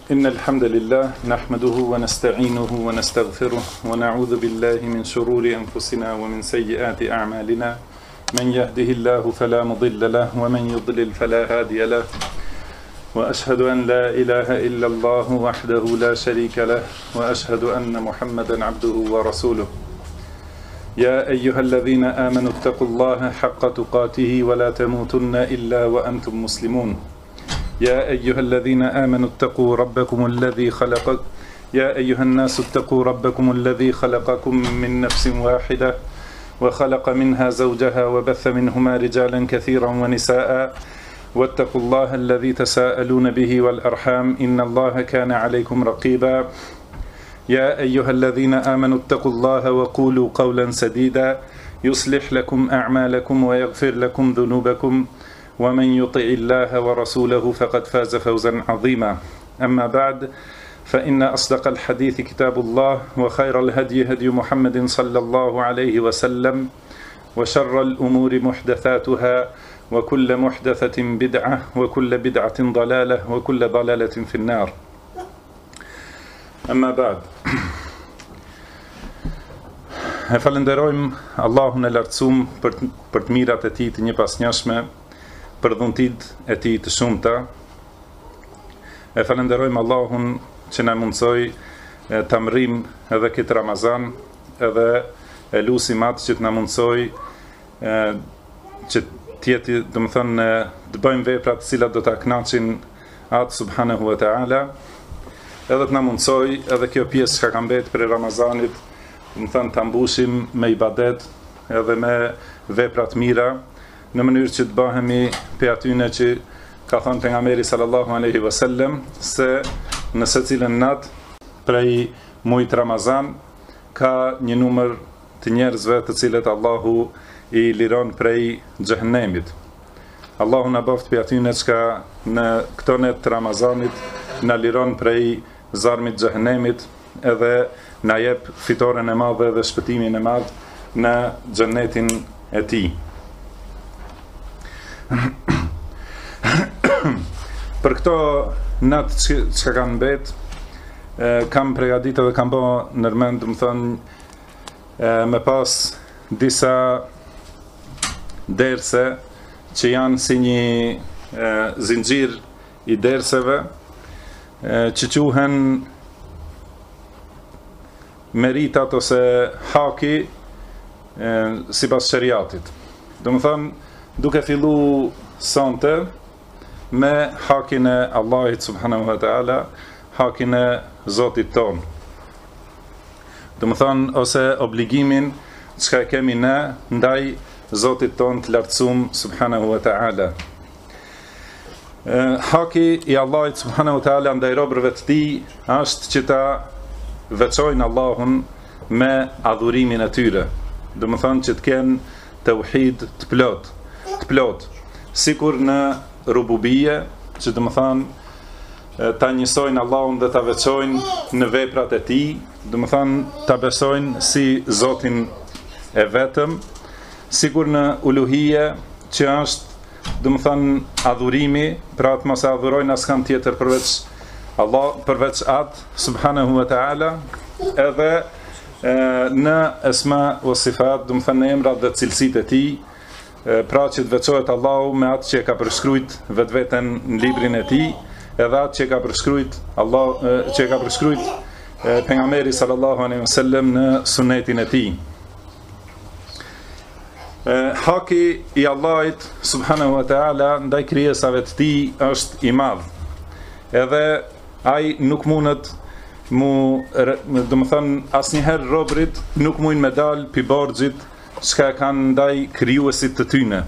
إن الحمد لله نحمده ونستعينه ونستغفره ونعوذ بالله من شرور أنفسنا ومن سيئات أعمالنا من يهده الله فلا مضل له ومن يضلل فلا هادي له وأشهد أن لا إله إلا الله وحده لا شريك له وأشهد أن محمدا عبده ورسوله يا أيها الذين آمنوا اتقوا الله حق تقاته ولا تموتن إلا وأنتم مسلمون يا أيها الذين آمنوا اتقوا ربكم الذي خلق يا أيها الناس اتقوا ربكم الذي خلقكم من نفس واحدة وخلق منها زوجها وبث منهما رجالا كثيرا ونساء واتقوا الله الذي تساءلون به والأرحام إن الله كان عليكم رقيبا يا أيها الذين آمنوا اتقوا الله وقولوا قولا سديدا يصلح لكم أعمالكم ويغفر لكم ذنوبكم ومن يطع الله ورسوله فقد فاز فوزا عظيما أما بعد فإن أصدق الحديث كتاب الله وخير الهدي هدي محمد صلى الله عليه وسلم وشر الأمور محدثاتها وكل محدثة بدعة وكل بدعة ضلالة وكل ضلالة في النار أما بعد E falenderojmë Allahun e lartësuar për të mirat e tij të njëpasnjashme, për dhuntitë e tij të shumta. E falenderojmë Allahun që na mundsoi ta mrim edhe këtë Ramazan, edhe e lutim atë që të na mundsoi që të jetë, domethënë, të bëjmë vepra të cilat do ta kënaqin atë subhanahu wa taala, edhe të na mundsoi edhe kjo pjesë që ka mbetë për Ramazanit, domethënë ta mbushim me ibadet edhe me vepra të mira, në mënyrë që të bëhemi për atyne që ka thënë pejgamberi sallallahu alaihi wasallam se në secilën natë prej muajit Ramazan ka një numër të njerëzve të cilët Allahu i liron prej xhehenemit. Allahu na bëft për atyne që në këto net të Ramazanit na liron prej zarmit xhehenemit, edhe na jep fitoren e madhe dhe shpëtimin e madh në xhenetin e tij. Për këto natë që kanë mbet, kam përgatitur dhe kam bërë nërmend, domethënë, me pas disa derse që janë si një zinxhir i derseve që quhen meritat ose haki sipas shariatit. Domethënë, duke fillu sonte me hakin e Allahit subhanahu wa taala, hakin e Zotit ton. Domethënë, ose obligimin çka kemi ne ndaj Zotit ton të lartësuar subhanahu wa taala. Haki i Allahit subhanahu wa taala ndaj robërve të tij është që ta veçojnë Allahun me adhurimin e tyre. Domethënë që të kenë tauhid të plot, sikur në rububie, që domethënë ta njësojnë Allahun dhe ta veçojnë në veprat e tij, domethënë ta besojnë si Zotin e vetëm, sikur në uluhie, që është domethënë adhurimi, pra të mos e adhurojnë askan tjetër përveç atë subhanahu wa taala, edhe në esma o sifat, domethënë në emrat dhe cilësitë e tij, pra që të veçohet Allahu me atë që e ka përshkruajt vetveten në librin e tij, edhe atë që e ka përshkruajt që e ka përshkruajt pejgamberi sallallahu alaihi wasallam në sunetin e tij. Haki i Allahit subhanahu wa taala ndaj krijesave të tij është i madh. Edhe ai nuk mundet domethënë asnjëherë robrit nuk mund me dal pi borxhit çka kanë ndaj krijuesit të tyne.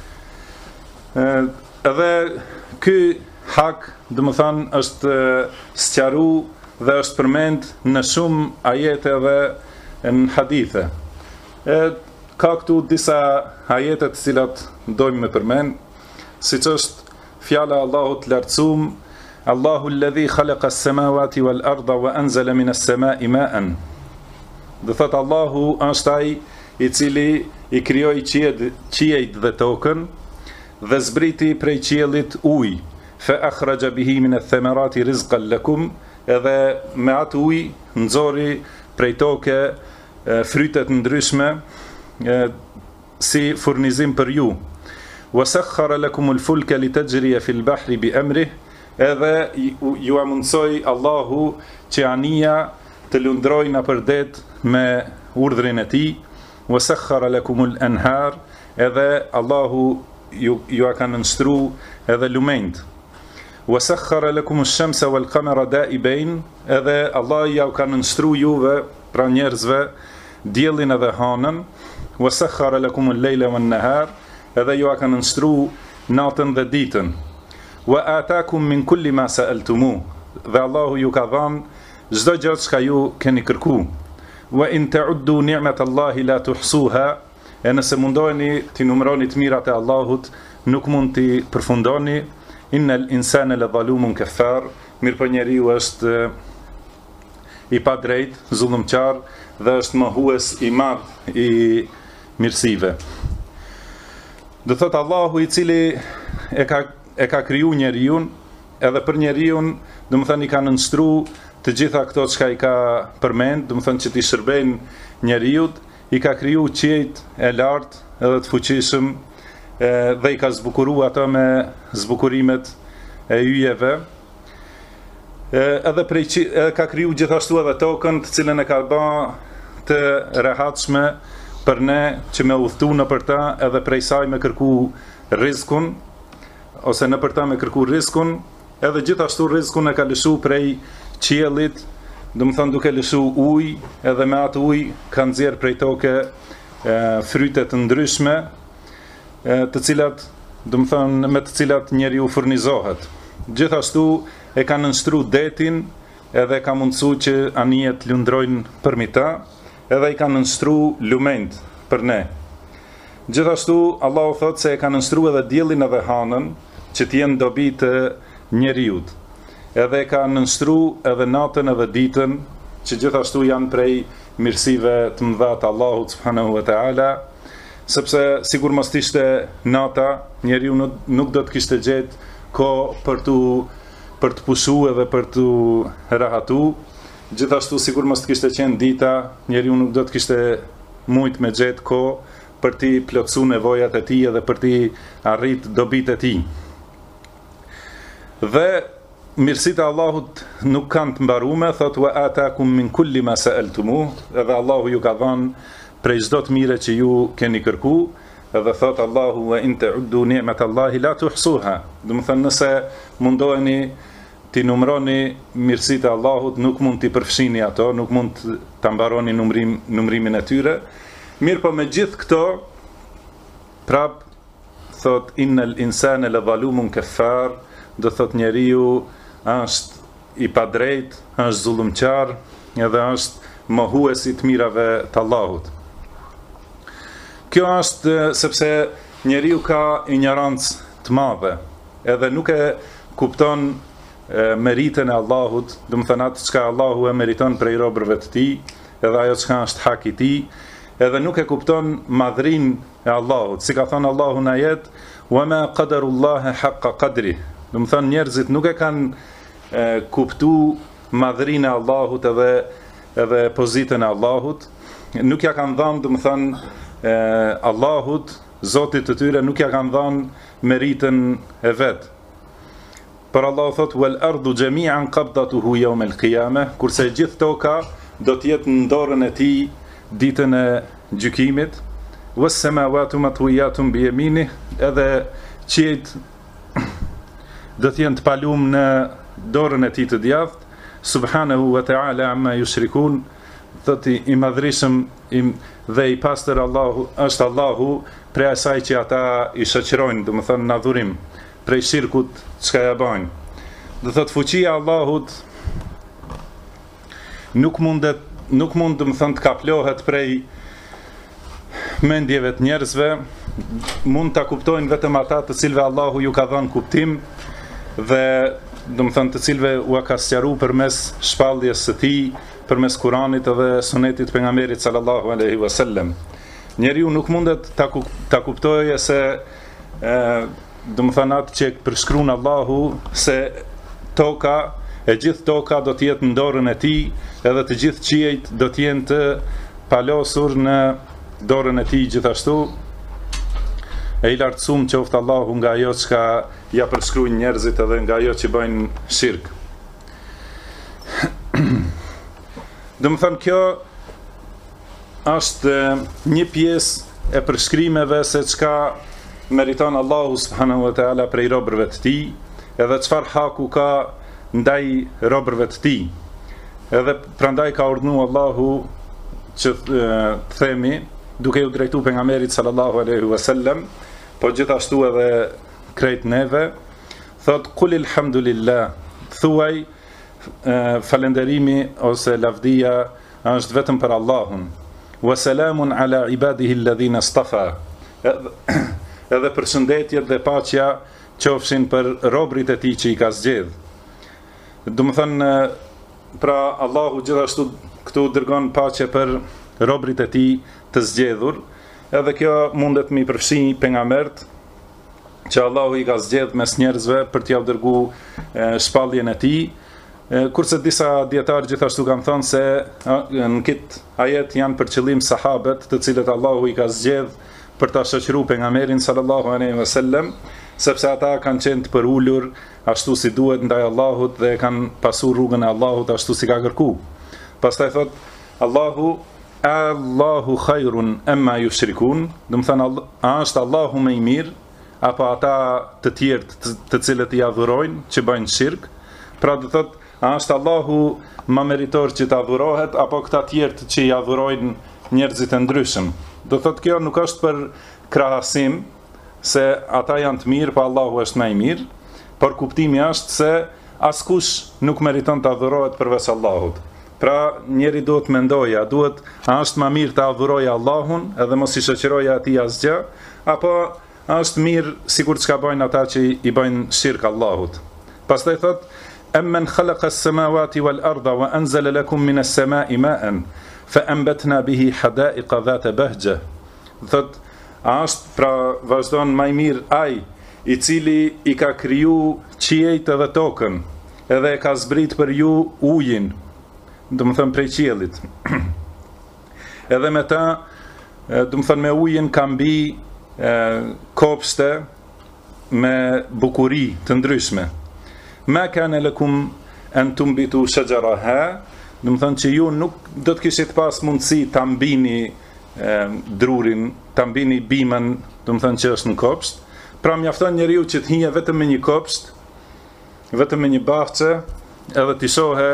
Edhe ky hak domethënë është sqaru dhe është përmend në shumë ajete dhe në hadithe. Ka këtu disa ajete të cilat dojmë me përmend, siç është fjala e Allahut të lartësuar: Allahu alladhi khalaqa as-samawati wal arda wa anzala minas samai ma'an. Do thot Allahu është ai i cili i krijoi qiejt dhe tokën dhe zbriti prej qiellit ujë, fa akhraja bihi min ath-thamarati rizqan lakum, edhe me atë ujë nxori prej toke frytet ndryshme si furnizim për ju. Wa sakhkhara lakum al-fulka litajriya fi al-bahri bi amrih, edhe ju mundsoi Allahu që anija të lundrojë nëpër det me urdhrin e tij. Wa sakhkhara lakum al-anhar, edhe Allahu ju ka nënshtru edhe lumenjt. Wa sakhkhara lakum ash-shamsa wal-qamara da'ibain, edhe Allah ja ka nënshtru juve, pra njerëzve, diellin edhe hanën. Wa sakhkhara lakum al-layla wan-nahar, edhe ju ka nënshtru natën dhe ditën. Wa atakum min kulli ma sa'altumu, dhe Allahu ju ka dhënë çdo gjë që ju keni kërku. Wa in ta'uddu ni'matallahi la tuhsuha, e nëse mundoheni t'i numëroni të mirat e Allahut, nuk mund t'i përfundoni. Innal insana la zalumun kaffar, mirëpo njeriu është i padrejt, zullumqar, dhe është mohues i madh i mirësive. Do thot Allahu i cili e ka kriju njeriu, edhe për njeriu, do të thënë i ka nënshtru të gjitha këto çka i ka përmend, do të thënë që t'i shërbejnë njeriu, i ka kriju qiejt e lartë edhe të fuqishëm, dhe i ka zbukuru ato me zbukurimet e yjeve, edhe ka kriju gjithashtu edhe tokën, të cilën e ka bërë të rehatshme për ne që me udhëtu në për ta, edhe prej saj me kërku rizkun, ose në për ta me kërku rizkun, edhe gjithashtu rizkun e ka lëshu prej qiellit, do të thënë duke lëshu ujë, edhe me atë ujë ka nxjerr prej toke fryte të ndryshme, të cilat, do të thënë me të cilat njeriu furnizohet. Gjithashtu e ka nënshtru detin, edhe ka mundësu që anijet lundrojnë përmi ta, edhe i ka nënshtru lumenjt për ne. Gjithashtu Allahu thot se e ka nënshtru edhe diellin edhe hanën, që t'jenë dobi të njeriut. Edhe ka nënshtru edhe natën edhe ditën, që gjithashtu janë prej mirësive të mëdha të Allahut subhanahu wa ta'ala, sepse sigur mos t'ishte nata, njeriu nuk do të kishte gjetë kohë për të pushu edhe për të rahatu. Gjithashtu sigur mos t'kishte qenë dita, njeriu nuk do të kishte mujt me gjetë kohë për t'i plotësu nevojat e tij edhe për t'i arrit dobit e tij. Dhe mirësitë e Allahut nuk kanë të mbarume, thot wa atakum min kulli ma sa'altumu, edhe Allahu ju ka dhënë prej çdo të mire që ju keni kërku, edhe thot Allahu wa in ta'uddu ni'matallahi la tuhsuha. Do të thënë nëse mundoheni t'i numëroni mirësitë e Allahut, nuk mund t'i përfshini ato, nuk mund ta mbaroni numrimin e tyre. Mirë po me gjithë këto, prap thot innal insana la zalumun kaffar, do thot njeriu është i padrejt, është zullumqar, edhe është mohues i të mirave të Allahut. Kjo është sepse njeriu ka ignorancë të madhe, edhe nuk e kupton meritën e Allahut, do të thënë atë çka Allahu e meriton prej robërve të tij, edhe ajo çka është hak i tij, edhe nuk e kupton madhrinë e Allahut. Si ka thënë Allahu në ajet, wa ma qadarullaha haqqa qadri. Do të thënë njerëzit nuk e kanë kuptuar madhrinë e Allahut edhe pozitën e Allahut, nuk ja kanë dhënë, do të thënë Allahut, Zotit të tyre, nuk ja kanë dhënë meritën e vet. Por Allahu thot wal ardu jami'an qabdatuhu yawm al-qiyamah, kurse gjithë toka do të jetë në dorën e tij ditën e gjykimit. Was samawati matwiyatun bi yaminihi, edhe qiejt do të jenë të palum në dorën e tij të djathtë. Subhanahu wa ta'ala amma yushrikun, thoti i madhrishëm dhe i pastër Allahu është Allahu prej asaj që ata i shoqërojnë, do të thënë në adhurim, prej shirkut çka ja bajnë. Do thot fuqia e Allahut nuk mund do të thënë të kaplohet prej mendjeve të njerëzve, mund ta kuptojnë vetëm ata të cilëve Allahu ju ka dhënë kuptim dhe do të thënë të cilëve u ka sqaruar përmes shpalljes së tij, përmes Kuranit edhe sunetit pejgamberit sallallahu alaihi wasallam. Njeriu nuk mundet ta kuptojë se do më thënë atë që përshkruan Allahu se toka, e gjithë toka do të jetë në dorën e tij, edhe të gjithë qiejt do të jenë të palosur në dorën e tij gjithashtu. E i lartësuar qoftë Allahu nga ajo çka ja përshkruajnë njerëzit edhe nga ajo që bëjnë shirk. Do më thënë kjo është një pjesë e përshkrimeve se çka meriton Allahu subhanahu wa taala prej robërve të tij, edhe çfarë haku ka ndaj robërve të tij. Edhe prandaj ka urdhëruar Allahu që të themi, duke u drejtuar pejgamberit sallallahu alaihi wasallam, po gjithashtu edhe krejt neve, thot qul alhamdulillah, thuaj falënderimi ose lavdia është vetëm për Allahun. Wa salamun ala ibadihi alladhina istafa. Edhe përshëndetjet dhe paqja qofshin për robrit e tij që i ka zgjedh. Do të thënë, pra Allahu gjithashtu këtu dërgon paqe për robrit e tij të zgjedhur, edhe kjo mundet mi përfshi pejgambert që Allahu i ka zgjedh mes njerëzve për t'ia dërguar shpalljen e tij. Kurse disa dietarë gjithashtu kanë thënë se në këtë ajet janë për qëllim sahabët, të cilët Allahu i ka zgjedh për ta shoqëruar pejgamberin sallallahu alaihi wasallam, sepse ata kanë qenë të përulur ashtu si duhet ndaj Allahut dhe kanë pasur rrugën e Allahut ashtu si ka kërkuar. Pastaj thot Allahu khairun amma yushrikun, do të thënë a është Allahu më i mirë apo ata të tjerë të cilët i adhurojnë që bëjnë shirk? Pra do thot, a është Allahu më meritor që të adhurohet apo këta tjerë që i adhurojnë njerëzit e ndryshëm? Do thot kjo nuk është për krahasim se ata janë të mirë, pa Allahu është më i mirë, por kuptimi është se askush nuk meriton të adhurohet përveç Allahut. Pra njeri duhet mendoja, a është më mirë të adhuroja Allahun edhe mos i shoqëroja atij asgjë, apo është mirë sikur çka bëjnë ata që i bëjnë shirk Allahut. Pastaj thot amman khalaqa as-samawati wal-ardha wa anzala lakum min as-sama'i ma'an fa anbatna bihi hada'iqa dhata bahja. Thot, a është pra vazhdon më i mirë ai i cili i ka kriju qiejt edhe tokën, edhe e ka zbrit për ju ujin, do më thënë prej qiellit. Edhe me ta, do më thënë me ujin ka mbi kopshte me bukuri të ndryshme. Ma kana lakum an tumbitu shajaraha, do të thonë që ju nuk do të kishit pas mundësi ta mbini drurin, ta mbini bimën, do të thonë që është në kopsht. Pra mjafton njeriu që të hije vetëm me një kopsht, vetëm me një bahçe, edhe të shohë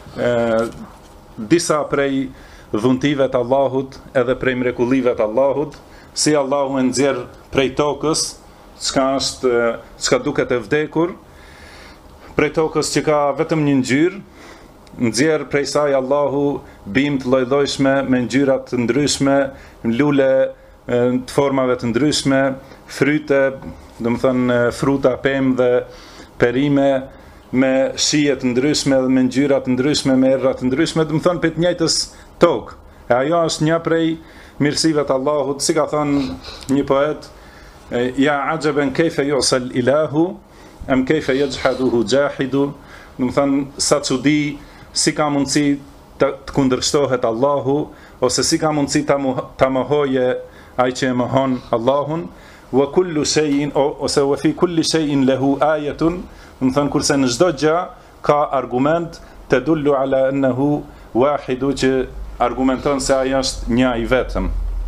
disa prej dhuntive të Allahut, edhe prej mrekullive të Allahut, si Allahu e nxjerr prej tokës, çka duket e vdekur, prej tokës që ka vetëm një ngjyrë, nxjerr prej saj Allahu bimë të lloj-llojshme me ngjyra të ndryshme, lule të formave të ndryshme, fryte, do të thënë fruta, pemë dhe perime me shije të ndryshme dhe me ngjyra të ndryshme, me erra të ndryshme, do të thënë për të njëjtës tokë. E ajo është një prej mirësive të Allahut, si ka thënë një poet, ja ajaban kayfa yusal ilahu am kayfa yajhaduhu jahidu, do të thënë sa çudi, si ka mundësi të kundërshtohet Allahu, ose si ka mundësi ta mohoje ai që e mohon Allahun, wa kullu shay'in ose wa fi kulli shay'in lahu ayatun, do të thënë kurse në çdo gjë ka argument tadullu ala annahu wahidu, që argumenton se ai është një i vetëm.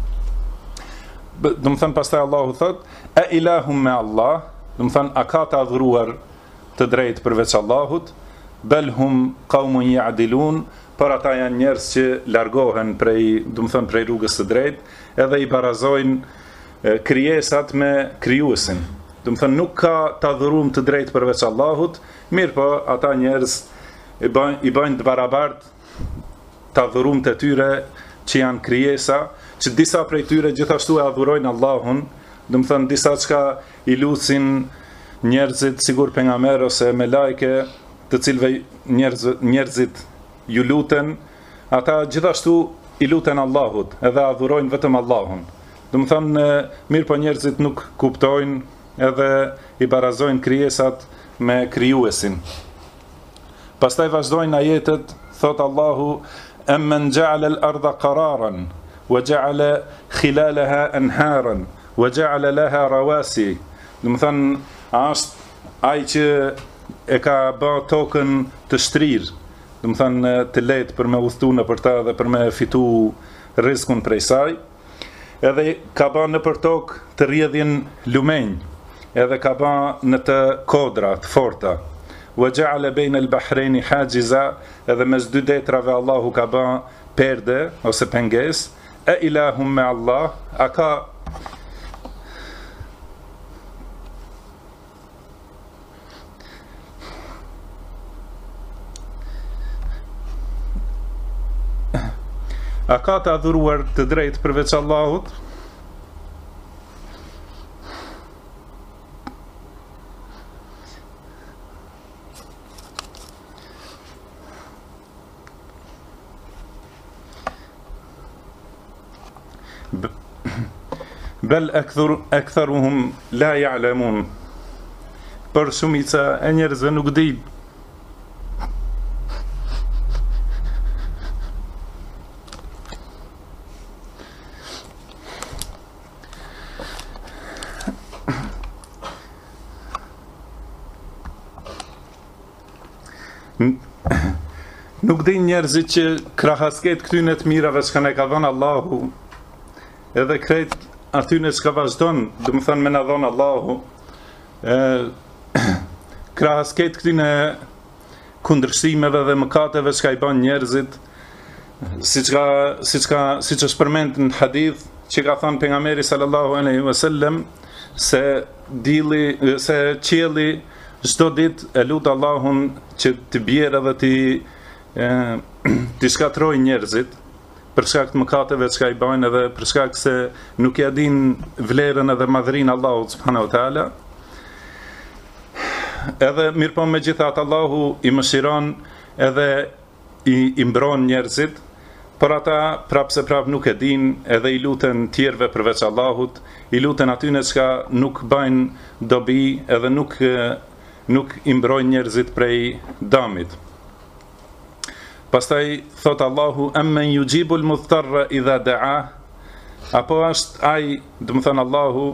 Do të thënë pastaj Allahu thot a ilahum me Allah, do të thënë a ka të adhuruar të drejtë përveç Allahut, bel hum qaumun ya'dilun, por ata janë njerëz që largohen prej, do të thënë prej rrugës së drejtë, edhe i barazojnë krijesat me krijuesin. Do të thënë nuk ka të adhuruar të drejtë përveç Allahut, mirë po ata njerëz i bëjnë të barabartë të adhuruar të tyre që janë krijesa, që disa prej tyre gjithashtu e adhurojnë Allahun, do të thënë disa çka i lutsin njerëzit sigur pejgamber ose me lajke, të cilëve njerëzit ju luten, ata gjithashtu i luten Allahut, edhe adhurojnë vetëm Allahun. Do të thënë mirë po njerëzit nuk kuptojnë edhe i barazojnë krijesat me krijuesin. Pastaj vazhdojnë ajetet, thot Allahu: "Amman ja'ala al-ardha qararan wa ja'ala khilalaha anharan wa ja'ala laha rawasi." Do të thonë, është ai që e ka bë tokën të shtrirë, do të thonë të lehtë për me udhëtu nëpër ta dhe për me fitu rrezikun prej saj. Edhe ka bë nëpër tokë të rrjedhin lumenj, edhe ka bë në të kodra të forta. Wa ja'ala bayna al-bahrayni hajiza, edhe mes dy detrave Allahu ka bë perde ose pengesë. E ilahum me Allah, a ka të adhuruar të drejtë përveç Allahut? Bel aktharuhum la ya'lamun. Për shumica e njerëzve nuk di. Nuk din njerëzit që krahasket këtyne të mirave që ne ka dhënë Allahu, edhe krejt atyne që ka vazhdon, do të thënë me na dhënë Allahu, krahasket këtyne kundërshtimeve dhe mëkateve që ka i bën njerëzit, siç është përmendur në hadith që ka thënë pejgamberi sallallahu alaihi wasallam se qielli çdo ditë e lut Allahun që të bjerë dhe të shkatroj njerëzit për shkak të mëkateve që ka i bajnë edhe për shkak se nuk ja din vlerën edhe madhrinë Allahut subhanahu wa taala. Edhe mirëpo megjithatë Allahu i mëshiron edhe i mbron njerëzit, por ata prapse prap nuk e din edhe i luten tjerëve përveç Allahut, i luten atyne që nuk bajnë dobi edhe nuk i mbrojnë njerëzit prej dëmit. Pastaj thot Allahu: "Amman yujibul mudhtarra idha da'a", apo është ai, do të thënë Allahu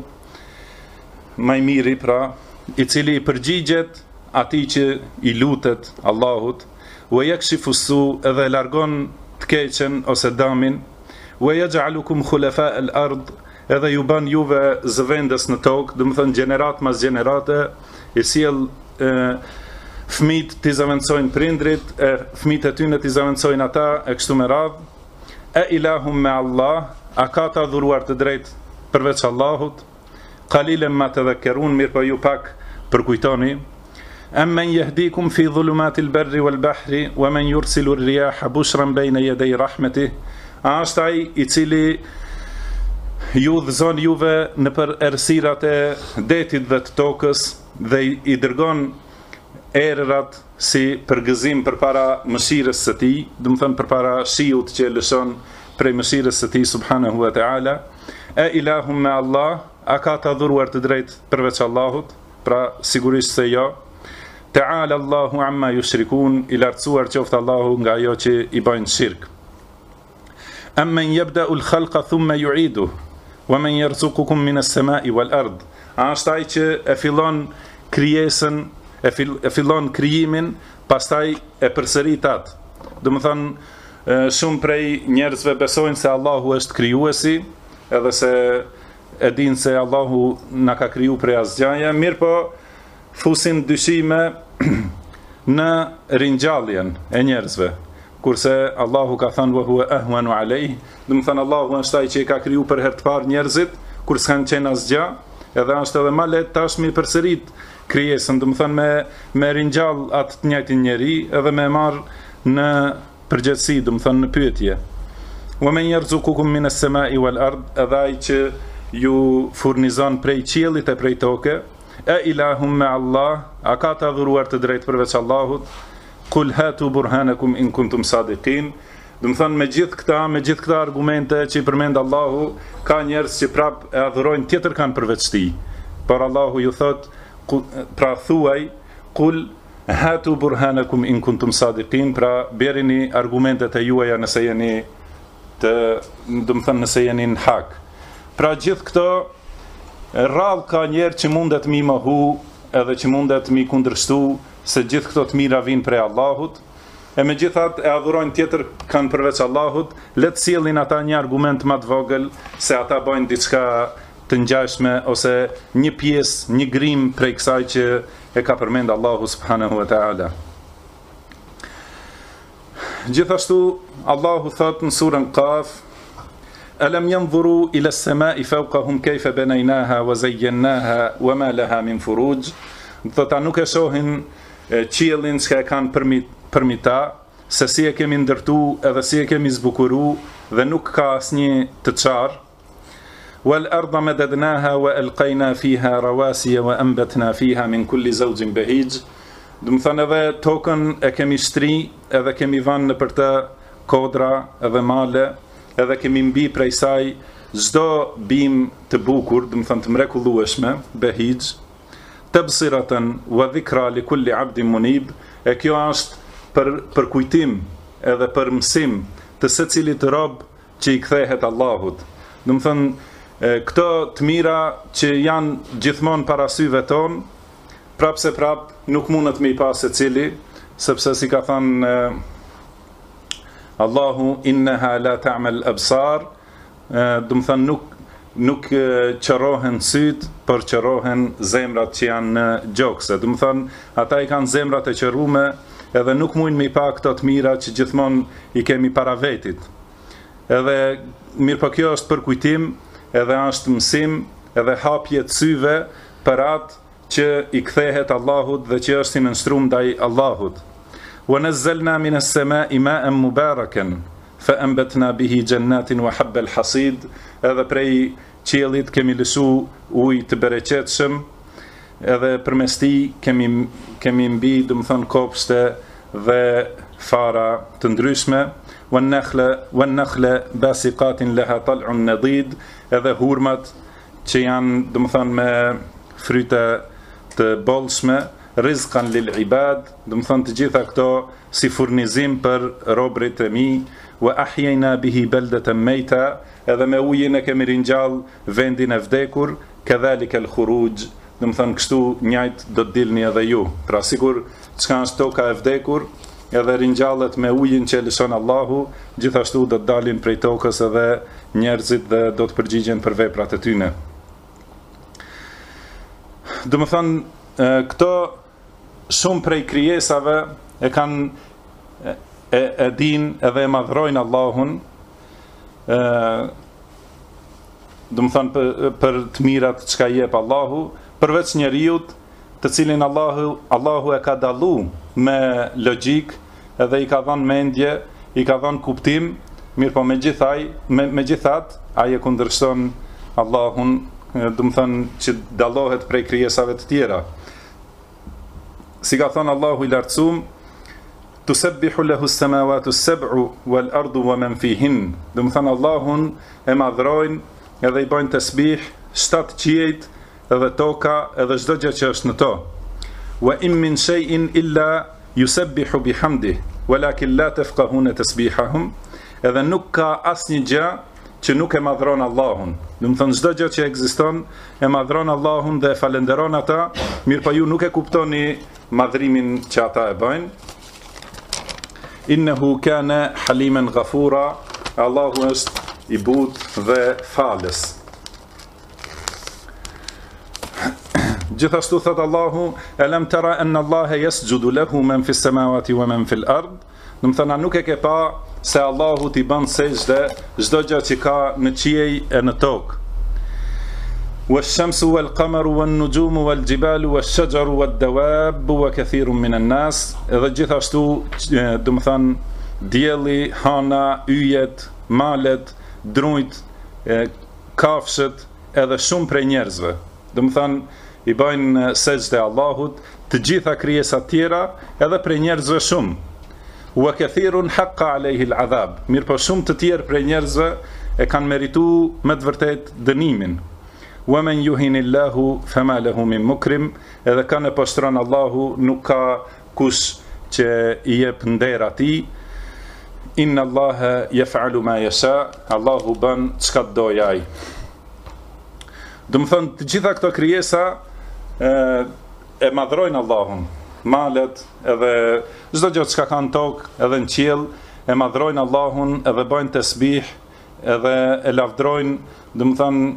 më i miri, pra, i cili i përgjigjet atij që i lutet Allahut, wa yakshifu su, edhe largon të keqen ose dëmin, wa yaj'alukum khulafa al-ard, edhe ju bën juve zëvendës në tokë, do të thënë gjenerat mas gjenerate, i sjell fëmijët t'i zavendësojnë prindrit, fëmijët e tyre t'i zavendësojnë ata, e kështu me radhë. E ilahum me Allah, a ka të adhuruar të drejt përveç Allahut? Qalilan ma tadhakkarun, mirë po ju pak përkujtoni. Amman yahdikum fi dhulumatil barri wal bahri wa man yursilu ar-riyaha bushran bayna yaday rahmatih. A është ai i cili ju dhëzon juve në për errësirat e detit dhe të tokës dhe i dërgon erërat si përgëzim përpara mëshirës së tij, do të thënë përpara shiut që lëshon prej mëshirës së tij subhanahu wa taala. E ilahum me Allah, a ka të adhuruar të drejt përveç Allahut? Pra sigurisht se jo. Ta'ala Allahu amma yushrikun, i lartësuar qoftë Allahu nga ajo që i bëjnë shirk. Amman yabda'u al-khalqa thumma yu'iduhu wa man yarzuqukum min as-sama'i wal-ard. A është ai që e fillon krijesën, e fillon krijimin, pastaj e përsërit atë. Do të thonë, shumë prej njerëzve besojnë se Allahu është krijuesi, edhe se e dinë se Allahu na ka kriju prej asgjaje, mirë po fusin dyshime në ringjalljen e njerëzve. Kurse Allahu ka thënë wa huwa ahwanu alayh, do të thonë Allahu është ai që i ka kriju për herë të parë njerëzit kur s'kan qenë asgjë, edhe është edhe më lehtë tashmë përsërit krijesën, do të thonë me ringjall atë të njëjtin njeri edhe me marr në përgjithësi, do të thonë në pyetje. Wa man yarzuqukum min as-sama'i wal-ard, edhe ai që ju furnizon prej qiellit e prej toke. E ilahum me Allah, a ka të adhuruar të drejt përveç Allahut? Qul hatu burhanakum in kuntum sadiqin. Do të thonë me gjithë këta argumente që i përmend Allahu, ka njerëz që prap e adhurojnë tjetër kanë përveç tij. por Allahu ju thot, pra thuaj, kul hatu burhanakum in kuntum sadiqin, pra berini argumentet e juaja nëse jeni nëse jeni në hak. Pra gjithë këto rrallë ka njerë që mundet mi mohu edhe që mundet mi kundërshtu se gjithë këto të mira vinë prej Allahut, e me gjithat e adhurojnë tjetër kanë përveç Allahut, le të sjellin ata një argument më të vogël se ata bojnë diçka të ngjashme ose një pjesë, një grim prej kësaj që e ka përmend Allahu subhanahu wa ta'ala. Gjithashtu Allahu thot në surën Qaf: Alam yanzuru ila as-sama'i fawqahum kayfa banaynaha wa zayyanaha wa ma laha min furuj. Do ta nuk e shohin qiellin që e kanë përmita, se si e kemi ndërtu edhe si e kemi zbukuru dhe nuk ka asnjë të çarë. Wal arda madadnaha wa alqayna fiha rawasiya wa anbatna fiha min kulli zawjin bahij. Do të thonë edhe tokën e kemi shtri, edhe kemi vënë nëpër të kodra edhe male, edhe kemi mbi prej saj çdo bim të bukur, do të thonë të mrekullueshme, bahij. Tabsiratan wa dhikra li kulli 'abdin munib. E kjo është për kujtim edhe për mësim të secilit rob që i kthehet Allahut. Do të thonë këto të mira që janë gjithmonë para syve ton, prap se prap nuk mundet me i pas secili, sepse si ka thënë Allahu innaha la ta'mal absar, do të thonë nuk qërohen syt, por qërohen zemrat që janë në gjokse. Do të thonë ata i kanë zemrat e qërume edhe nuk mujnë me i pa këto të mira që gjithmonë i kemi para vetit. Edhe mirë po kjo është për kujtim, edhe është mësim, edhe hapje të syve për atë që i kthehet Allahut dhe që është i nënshtromë ndaj Allahut. Wa nazzalna minas sama'i ma'an mubarakan fa anbatna bihi jannatin wa habba al-hasid. Edhe prej qiellit kemi lësu ujë të bereqetshëm, edhe përmes tij kemi mbi, do të thonë, kopshte dhe fara të ndryshme. Wan nakhla basiqatin laha tal'un nadid. Edhe hurmat që janë, do të thonë, me fryte të bollshme, rizqan lil ibad, do të thonë të gjitha këto si furnizim për robërit e mi. Wa ahyayna bihi baldatan mayta. Edhe me ujin e kemi ringjall vendin e vdekur, kadhalika al-khuruj. Do të thonë kështu njëjt do të dilni edhe ju. Pra sikur çka është toka e vdekur, edhe ringjallet me ujin që lëshon Allahu, gjithashtu do të dalin prej tokës edhe njerëzit dhe do të përgjigjen për veprat e tyre. Do të thonë këto shumë prej krijesave e kanë e din edhe e madhrojnë Allahun, do të thonë për të mirat çka jep Allahu, përveç njeriut të cilin Allahu e ka dallu me logjik, edhe i ka dhënë mendje, i ka dhënë kuptim, mirë po megjithatë ai e kundërshton Allahun, do të thonë që dallohet prej krijesave të tjera. Si ka thënë Allahu i lartësuar: Tusabbihu lahu as-samawati as-sab'u wal-ardu wa man fihin. Do të thonë Allahun e madhrojnë edhe i bojnë tasbih 7 qiejt edhe toka edhe çdo gjë që është në to. Wa in min shay'in illa yusabbihu bihamdihi walakin la tafqahuna tasbihahum. Edhe nuk ka asnjë gjë që nuk e madhron Allahun. Do të thonë çdo gjë që ekziston e madhron Allahun dhe e falenderon ata, mirë po ju nuk e kuptoni madhrimin që ata e bëjnë. Innehu kana haliman ghafura. Allahu është i butë dhe falës. Gjithashtu thot Allahu: Alam tara anna Allaha yasjudu lahu man fi as-samawati wa man fi al-ard. Do të thonë nuk e ke pa se Allahu t'i bën sejdë çdo gjë që ka në qiej e në tokë. Wash-shamsu wal-qamaru wan-nujumu wal-jibalu wash-shajaru wad-dawabu wa kathirun min an-nas. Edhe gjithashtu, do të thonë dielli, hana, yjet, malet, drujt, kafshët, edhe shumë prej njerëzve. Do të thonë i bëjnë sejdë Allahut, të gjitha krijesat tjera, edhe prej njerëzve shumë. Wa kathirun haqqa alayhi al-adhab. Mirë po shumë të tjerë prej njerëzve e kanë merituar me të vërtet dënimin. wa men yuhinillahu fama lahu min mukrim, edhe kanë e poshtron Allahu, nuk ka kush që i jep nder atij. Inna Allaha yaf'alu ma yasha, Allahu bën çka doj ai. Do të thonë, të gjitha këto krijesa e madhrojnë Allahun. Malet edhe çdo gjë që ka në tokë edhe në qiell e madhrojnë Allahun, edhe bëjnë tasbih, edhe e lavdrojnë, do të thonë,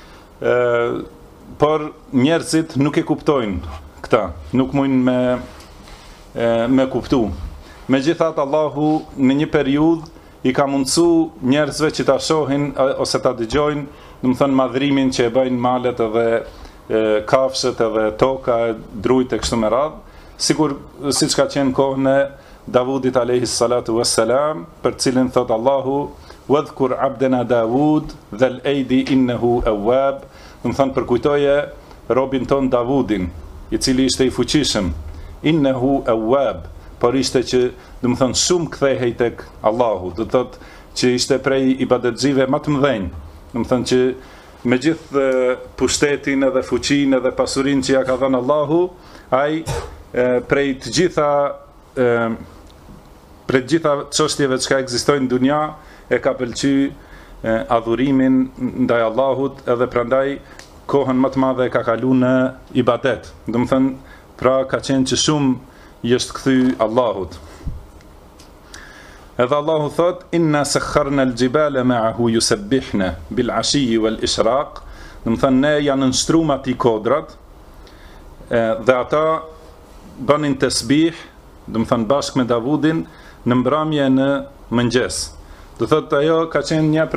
por njerëzit nuk e kuptojnë këta, nuk mundin me kuptu. Megjithatë Allahu në një periudhë i ka mundsu njerëzve që ta shohin ose ta dëgjojnë, do të thonë, madhrimin që e bëjnë malet edhe kafshët edhe toka, drujt e kështu me radhë, siç ka qenë kohën e Davudit alayhi salatu wassalam, për cilin thot Allahu: "Wadhkur abdana Davud dhal aidi innahu awwab", do të thonë, përkujtoje robin ton Davudin, i cili ishte i fuqishëm, innahu awwab, por ishte që, do të thonë, shumë kthehej tek Allahu, do të thotë që ishte prej ibadetxhive më të mëdhenj, do të thonë që me gjithë pushtetin edhe fuqinë edhe pasurinë që ja ka dhënë Allahu, ai prej të gjitha çështjeve që ekzistojnë në dunja e ka pëlqyer adhurimin ndaj Allahut, edhe prandaj kohën më të madhe ka kalu në ibadet. Do të thënë, pra ka qenë që shumë i është kthy Allahut. Edhe Allahu thot: "Inna sakharna al-jibala ma'ahu yusabbihna bil-'ashiyyi wal-ishraq", do të thënë, ne janë nështruar atij kodrat, dhe ata bënin tasbih, do të thënë, bashkë me Davudin në mbrëmje në mëngjes. Do thotë, ajo ka qenë një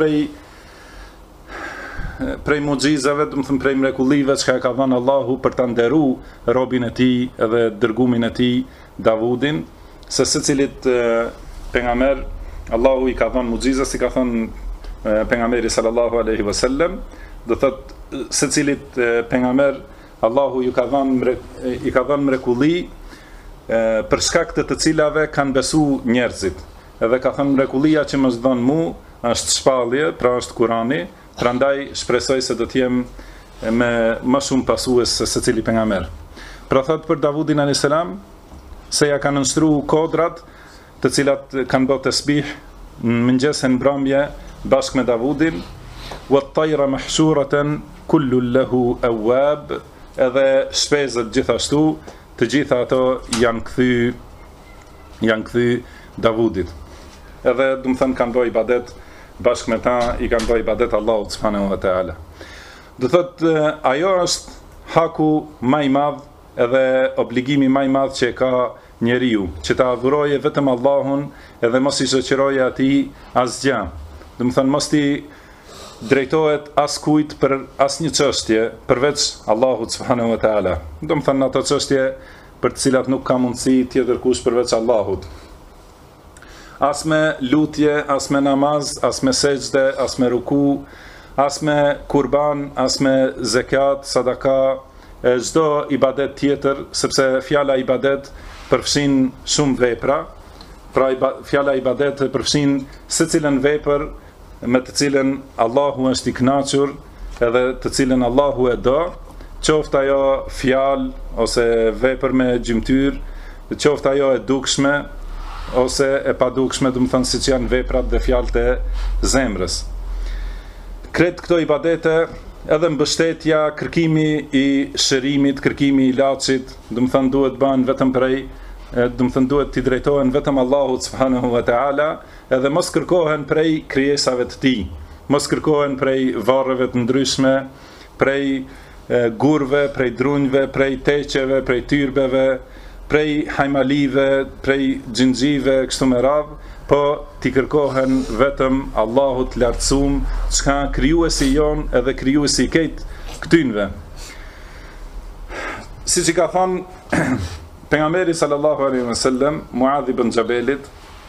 prej mucizave, do të thënë, prej mrekullive që ka dhënë Allahu për ta nderuar robin e tij edhe dërgumin e tij Davudin, se secilit pejgamber Allahu i ka dhënë muciza, si ka thënë pejgamberi sallallahu alaihi wasallam, do thotë, secilit pejgamber Allahu i ka dhënë mrekulli për shkak të cilave kanë besu njerëzit. Edhe ka thënë, mrekullia që më s'dhon mu është shpallje, pra është Kurani, prandaj shpresoj se do të jem me më shumë pasues se secili pejgamber. Pra thot për Davudin alayhis salam se ja kanë nështruar kodrat, të cilat kanë bërë tasbih në mëngjes e në mbrëmje bashkë me Davudin, wat-tayra mahshuratan kullu lahu awwab, edhe shpezët gjithashtu, të gjitha ato janë kthy Davudit. Edhe, do të thënë, kanë bërë ibadet bashkë me ta, i kanë bërë ibadet Allahut subhanahu wa taala. Do thotë, ajo është haku më i madh edhe obligimi më i madh që e ka njeriu, që ta adhuroje vetëm Allahun edhe mos i shoqëroje atij asgjë. Do të thënë, mos ti drejtohet askujt për asnjë çështje përveç Allahut subhanahu wa taala. Do të thënë, ato çështje për të cilat nuk ka mundësi tjetër kush përveç Allahut. As me lutje, as me namaz, as me sejdë, as me ruku, as me kurban, as me zekat, sadaka, çdo ibadet tjetër, sepse fjala ibadet përfshin shumë vepra. Pra fjala ibadet përfshin secilën vepër me të cilën Allahu është i kënaqur, edhe të cilën Allahu e do, qoftë ajo fjalë ose vepër me gjymtyr, qoftë ajo e dukshme ose e padukshme, do të thënë, siç janë veprat dhe fjalët e zemrës. Kret këto ibadete, edhe mbështetja, kërkimi i shërimit, kërkimi i ilaçit, do të thënë, duhet bën vetëm prej, do të thënë, duhet t'i drejtohen vetëm Allahut subhanahu wa taala, edhe mos kërkohen prej krijesave të tij, mos kërkohen prej varreve të ndryshme, prej gurve, prej drunjve, prej teqeve, prej tyrbeve, prej hajmalive, prej xhinxhive, kështu me radhë, po t'i kërkohen vetëm Allahut lartësuam, çka krijuesi jon edhe krijuesi i këtij këtynve. Siç i ka thënë pejgamberi sallallahu alaihi wasallam Muadh ibn Jabelit,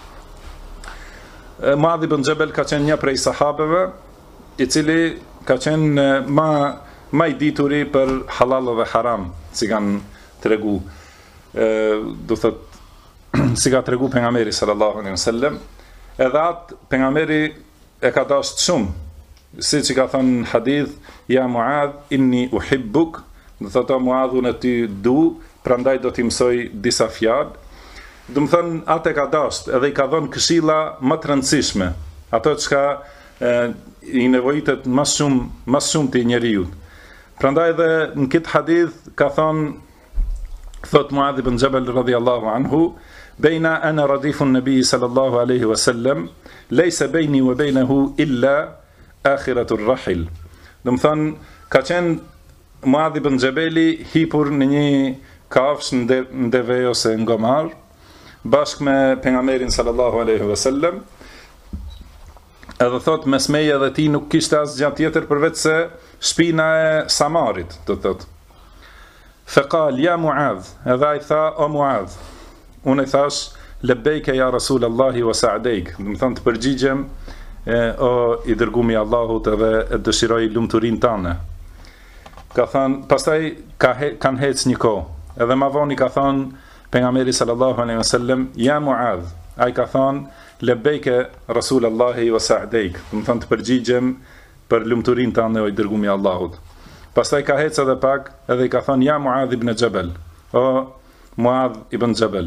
Muadh ibn Jabel ka qenë një prej sahabeve i cili ka qenë ma i dituri për halal dhe haram, si kanë tregu, do thot, si ka tregu pejgamberi sallallahu alaihi wasallam, edhe atë pejgamberi e ka dashur shumë, si që ka thënë në hadith, ja Muadh, inni uhibbuk, do thotë Muadh, unë ty du, prandaj do t'i mësoj disa fjalë. Do të thënë atë ka dasht, edhe i ka dhënë këshilla më të rëndësishme, ato çka i nevojitet më shumë të njeriu. Prandaj edhe në këtë hadith ka thënë, thot Muadh ibn Jabal radhiyallahu anhu, bejna ana radifu nabi sallallahu alaihi wasallam, laysa bayni wa baynahu illa akhiratu ar-rahil. Do të thënë ka qenë Muadh ibn Jabali hipur në një kafsh në deve ose në gomar, bashkë me pejgamberin sallallahu alaihi wasallam, edhe thot mes meje dhe ti nuk kishte asgjë tjetër përveç se shpina e Samarit, do thot. Faqal ya Muadh, edhe ai tha o Muadh, unë i thash lebejke ja Rasulallahi wa sa'dejk, do të thënë të përgjigjem o i dërgumi Allahut edhe e dëshiroj lumturinë tënde. Ka thënë, pastaj kanë hec një kohë, edhe ma voni ka thënë pejgamberi sallallahu alaihi wasallam, ja Muadh, ai ka thënë lebejke Rasulallahi wa sa'dejk, do të thënë të përgjigjem për lumturinë tënde o i dërgumi Allahut. Pastaj ka hec edhe pak, edhe i ka thënë ja Muadh ibn Jabal, o Muadh ibn Jabal.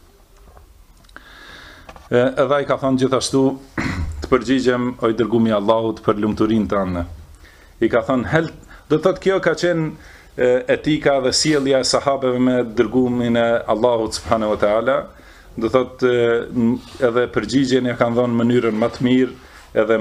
Edhe i ka thënë gjithashtu të përgjigjem o i dërgumi Allahut për lumturinë tënde. I ka thënë do të thotë kjo ka qenë etika dhe sjellja e sahabeve me dërgumin e Allahut subhanahu wa taala, do të thotë edhe përgjigjen e kanë dhënë në mënyrën më të mirë, edhe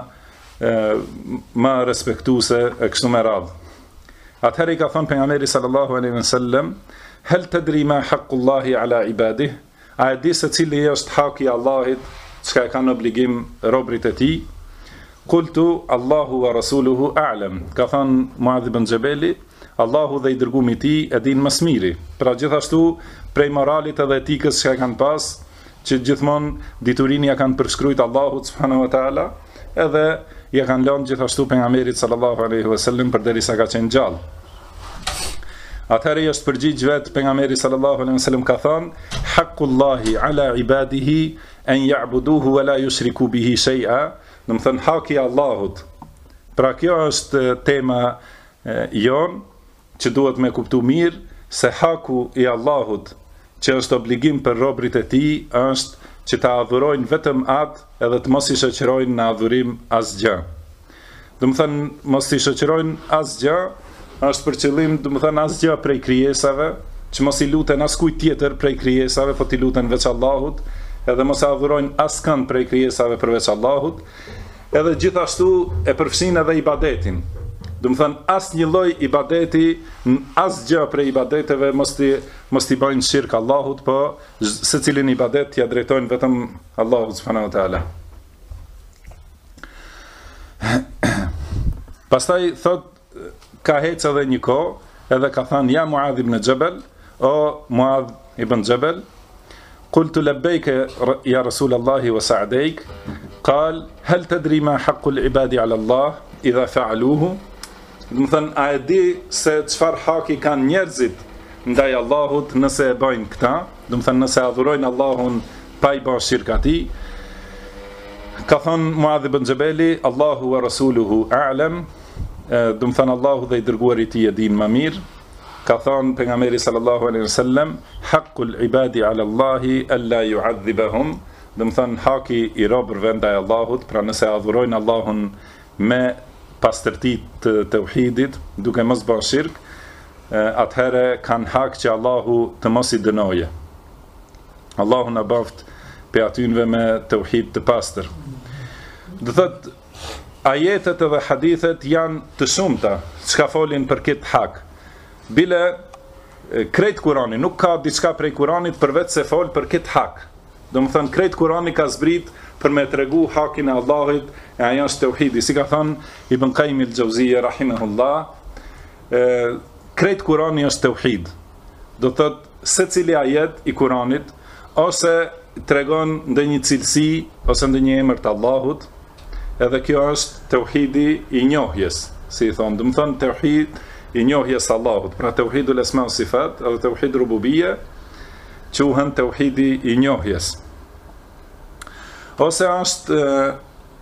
më respektuese e kështu me radhë. Atëherë i ka thënë pejgamberi sallallahu alaihi wasallam, hal tadri ma haqqullahi ala ibadihi? A e di se cili është haki Allahit, çka e kanë obligim robrit e tij? Qultu Allahu wa rasuluhu a'lam. Ka thënë Muadh ibn Jabali, Allahu dhe i dërgumi i tij e din më së miri. Pra gjithashtu prej moralit edhe etikës që kanë pas, që gjithmonë diturinë ja kanë përshkruajt Allahut subhanahu wa taala, edhe ja kanë lënë gjithashtu pejgamberit sallallahu alaihi wasallam përderisa ka qenë gjallë. Atëherë është përgjigj vetë pejgamberi sallallahu alaihi wasallam ka thënë haqqullahi ala ibadihi an ya'buduhu wa la yushriku bihi shay'a, do të thënë haki i Allahut. Pra kjo është tema jon që duhet me kuptu mirë, se haku i Allahut që është obligim për robrit e tij është që ta adhurojnë vetëm atë edhe të mos i shoqërojnë në adhurim asgjë. Do të thënë mos i shoqërojnë asgjë është për qëllim, do të thënë asgjë prej krijesave, që mos i luten askujt tjetër prej krijesave, po t'i luten veç Allahut, edhe mos e adhurojnë askënd prej krijesave përveç Allahut, edhe gjithashtu e përfshin edhe ibadetin. Do të thënë asnjë lloj ibadeti, asgjë prej ibadeteve mos t'i bëjnë shirk Allahut, po secilin ibadet t'ia drejtojnë vetëm Allahut subhanahu wa taala. Pastaj thot ka hecë edhe një kohë, edhe ka thënë ja Muadh ibn Jabal, o Muadh ibn Jabal, qultu labbayka ya Rasulallahi wa sa'dayk, qal hal tadri ma haqqu al-ibadi ala Allah idha fa'aluhu? Do të thënë, a e di se çfarë haki kanë njerëzit ndaj Allahut nëse e bëjnë këta? Do të thënë nëse adhurojnë Allahun pa i bërë shirk atij? Ka thënë Muadh ibn Jabali, Allahu wa rasuluhu a'lam. Do të thënë Allahu dhe i dërguari i tij e din më mirë. Ka thënë pejgamberi sallallahu alaihi wasallam, haqqul ibadi ala Allahi alla yu'adhibahum. Do të thënë haki i robërve ndaj Allahut, pra nëse adhurojnë Allahun me pastërti të tauhidit, duke mos bërë shirk, atëherë kanë hak që Allahu të mos i dënoje. Allahu na baft pe atynve me tauhid të pastër. Do thotë ajetet edhe hadithet janë të shumta çka folin për këtë hak. Bile krejt Kurani nuk ka diçka prej Kuranit përveç se fol për këtë hak. Domethënë krejt Kurani ka zbrit për me tregu hakin e Allahit, e ajo është tauhidi. Si ka thënë Ibn Qayyim al-Jauziyja rahimahullah, krejt Kurani është tauhid. Do thotë secili ajet i Kuranit ose tregon ndonjë cilësi ose ndonjë emër të Allahut, edhe kjo është tauhidi i njohjes, si i thonë, do të thonë tauhid i njohjes Allahut, pra tauhidul asma wa sifat, edhe tauhid rububiyya, quhen tauhidi i njohjes. Ose është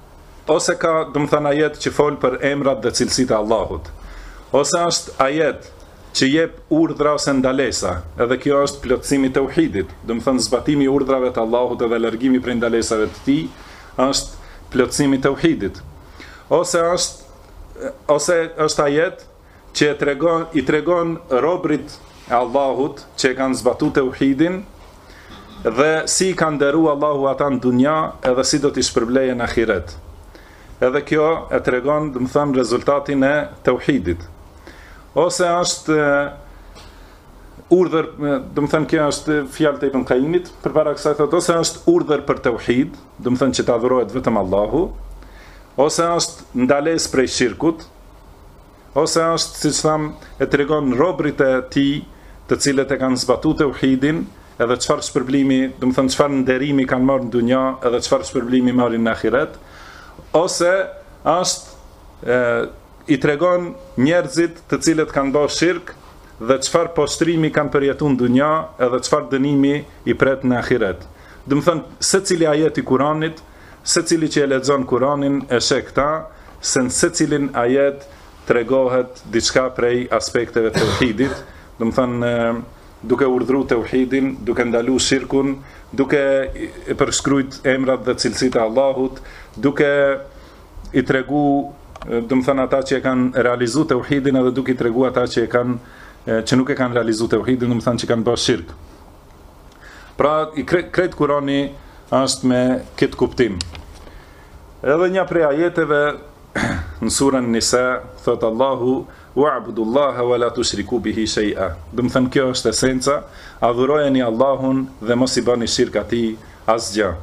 ose ka, ajet që fol për emrat dhe cilësitë e Allahut, ose është ajet që jep urdhra ose ndalesa, edhe kjo është plotësimi i tauhidit, zbatimi i urdhrave të Allahut edhe largimi prej ndalesave të tij është plotësimi i tauhidit. Ose është ajet që i tregon robrit e Allahut që kanë zbatuar tauhidin dhe si kanë nderuar Allahu ata në dunja edhe si do t'i shpërblejë në ahiret. Edhe kjo e tregon, rezultatin e tauhidit. Ose është urdhër, kjo është fjalë e Ibn Qayyimit, përpara kësaj thotë ose është urdhër për tauhid, që të adhurohet vetëm Allahu, ose është ndalesë prej shirkut, ose është, siç tham, e tregon robrit e tij, të cilët e kanë zbatuar tauhidin, edhe çfarë shpërblimi, çfarë nderimi kanë marrë në dunja, edhe çfarë shpërblimi marrin në ahiret, ose është i tregon njerëzit të cilët kanë bërë shirk dhe çfarë postrimi kanë përjetuar në dunja edhe çfarë dënimi i pret në ahiret. Secili ajet i Kuranit, secili që e lexon Kuranin e sheh këta, se në secilin ajet tregohet diçka prej aspekteve të tauhidit, duke urdhëruar tauhidin, duke ndaluar shirkun, duke i përshkruajt emrat dhe cilësitë e Allahut, duke i treguar ata që e kanë realizuar tauhidin edhe duke i treguar ata që nuk e kanë realizuar tauhidin, që kanë bërë shirk. Pra, i krejt Kurani është me këtë kuptim. Edhe një prej ajeteve në surën Nisa thot Allahu wa'budullaha wa la tushriku bihi shay'a. Kjo është esenca, adhurojeni Allahun dhe mos i bëni shirk atij asgjë.